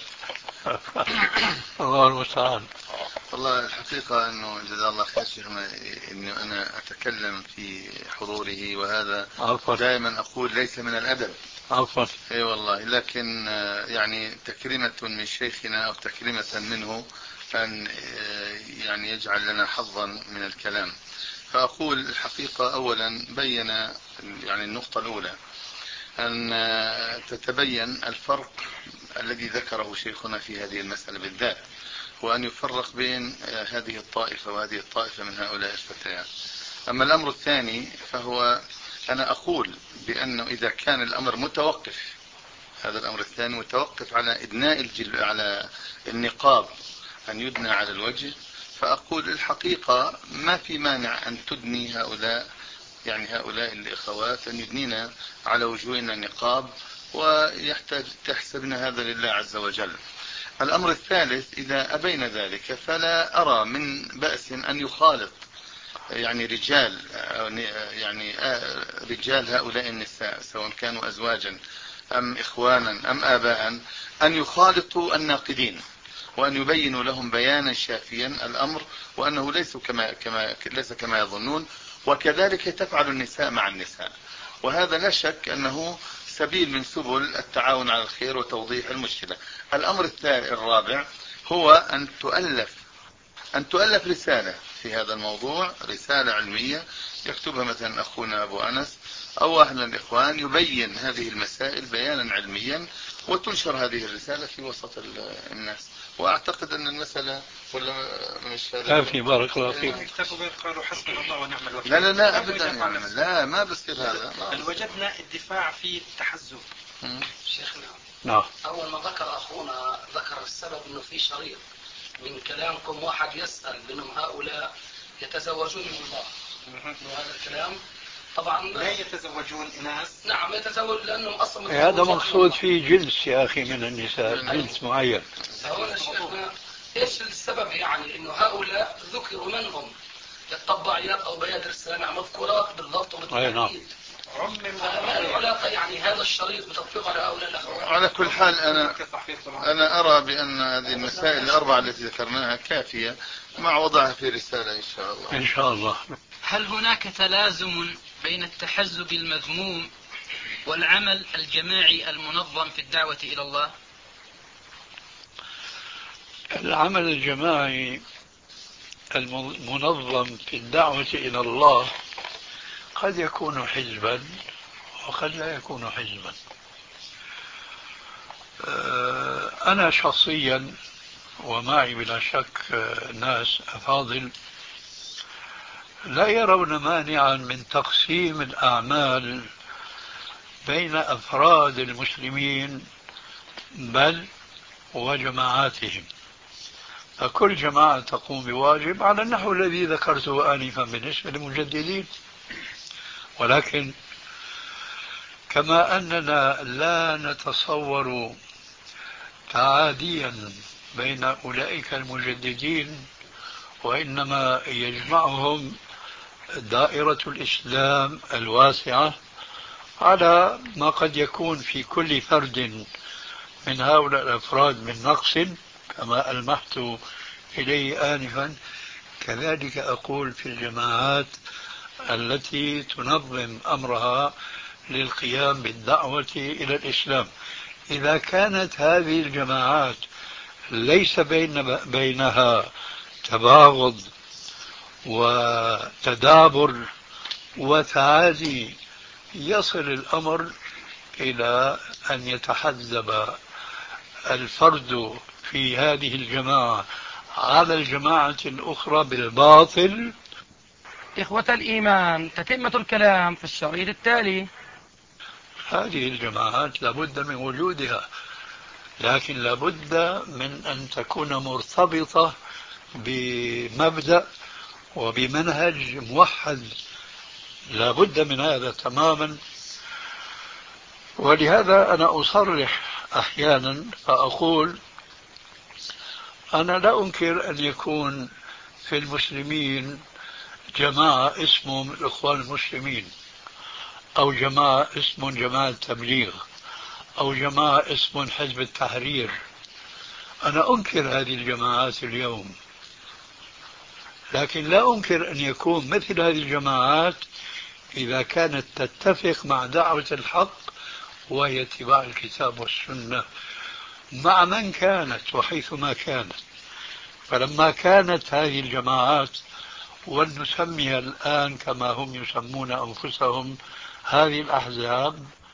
الله المستعان. والله الحقيقة أنه جزاه الله خير شيخنا أنه أنا أتكلم في حضوره، وهذا عفوا. دائما أقول ليس من الأدب. عفوا. اي والله، لكن يعني تكريمة من شيخنا أو تكريمة منه أن يعني يجعل لنا حظا من الكلام. فأقول الحقيقة أولا بين يعني النقطة الأولى أن تتبين الفرق الذي ذكره شيخنا في هذه المسألة بالذات، وأن يفرق بين هذه الطائفة وهذه الطائفة من هؤلاء الفتيات. أما الأمر الثاني فهو أنا أقول بأنه إذا كان الأمر متوقف، هذا الأمر الثاني متوقف على إدناء الجل على النقاب أن يدنى على الوجه، فأقول الحقيقة ما في مانع أن تدني هؤلاء يعني هؤلاء الإخوات أن يدنينا على وجوهنا النقاب، ويحتاج تحسبن هذا لله عز وجل. الأمر الثالث إذا أبين ذلك فلا أرى من بأس أن يخالط يعني رجال يعني رجال هؤلاء النساء سواء كانوا أزواجا أم إخوانا أم آباء أن يخالطوا الناقدين وأن يبينوا لهم بيانا شافيا الأمر، وأنه ليس كما كما ليس كما يظنون. وكذلك تفعل النساء مع النساء، وهذا لا شك أنه سبيل من سبل التعاون على الخير وتوضيح المشكلة. الأمر الرابع هو أن تؤلف أن تؤلف رسالة في هذا الموضوع، رسالة علمية يكتبها مثلا أخونا أبو أنس أو واحد من الإخوان يبين هذه المسائل بيانا علميا، وتنشر هذه الرسالة في وسط الناس. وأعتقد أن المسألة ولا مش لا في بارك الله فيك. قالوا حسبنا الله ونعم الوكيل. لا لا لا أبدا يعني لا ما بصير هذا. بل وجدنا الدفاع في التحزب. شيخنا نعم. أول ما ذكر أخونا ذكر السبب إنه في شريط من كلامكم واحد يسأل بأنهم هؤلاء يتزوجون من الله، وهذا الكلام طبعا لا يتزوجون ناس. نعم يتزوج لأنهم أصلا هذا مقصود فيه جنس يا أخي من النساء، جنس معين. هنا شيخنا إيش السبب يعني إنه هؤلاء ذكروا منهم الطباعيات أو بيادر السلامة مذكورات بالضبط وبالتأكيد. ما العلاقة يعني هذا الشريط بتطبيق على هؤلاء الأخوات؟ على كل حال أنا أنا أرى بأن هذه المسائل الأربعة التي ذكرناها كافية مع وضعها في رسالة إن شاء الله. إن شاء الله. هل هناك تلازم بين التحزب المذموم والعمل الجماعي المنظم في الدعوة إلى الله؟ العمل الجماعي المنظم في الدعوة إلى الله قد يكون حزبا وقد لا يكون حزبا. أنا شخصيا ومعي بلا شك ناس أفاضل لا يرون مانعا من تقسيم الأعمال بين أفراد المسلمين بل وجماعاتهم، فكل جماعة تقوم بواجب على النحو الذي ذكرته آنفا بالنسبة للمجددين. ولكن كما أننا لا نتصور تعاديا بين أولئك المجددين، وإنما يجمعهم دائرة الإسلام الواسعة على ما قد يكون في كل فرد من هؤلاء الأفراد من نقص كما ألمحت إليه آنفا، كذلك أقول في الجماعات التي تنظم أمرها للقيام بالدعوة إلى الإسلام. إذا كانت هذه الجماعات ليس بين بينها تباغض وتدابر وتعادي، يصل الأمر إلى أن يتحزب الفرد في هذه الجماعة على الجماعة الأخرى بالباطل. إخوة الإيمان، تتمة الكلام في الشريط التالي. هذه الجماعات لابد من وجودها، لكن لابد من أن تكون مرتبطة بمبدأ وبمنهج موحد، لابد من هذا تماما. ولهذا أنا أصرح أحيانا فأقول أنا لا أنكر أن يكون في المسلمين جماعة اسمهم الإخوان المسلمين، أو جماعة اسمهم جماعة تبليغ، أو جماعة اسمهم حزب التحرير. أنا أنكر هذه الجماعات اليوم، لكن لا أنكر أن يكون مثل هذه الجماعات إذا كانت تتفق مع دعوة الحق وهي اتباع الكتاب والسنة مع من كانت وحيثما كانت. فلما كانت هذه الجماعات، ولنسميها الآن كما هم يسمون أنفسهم، هذه الأحزاب،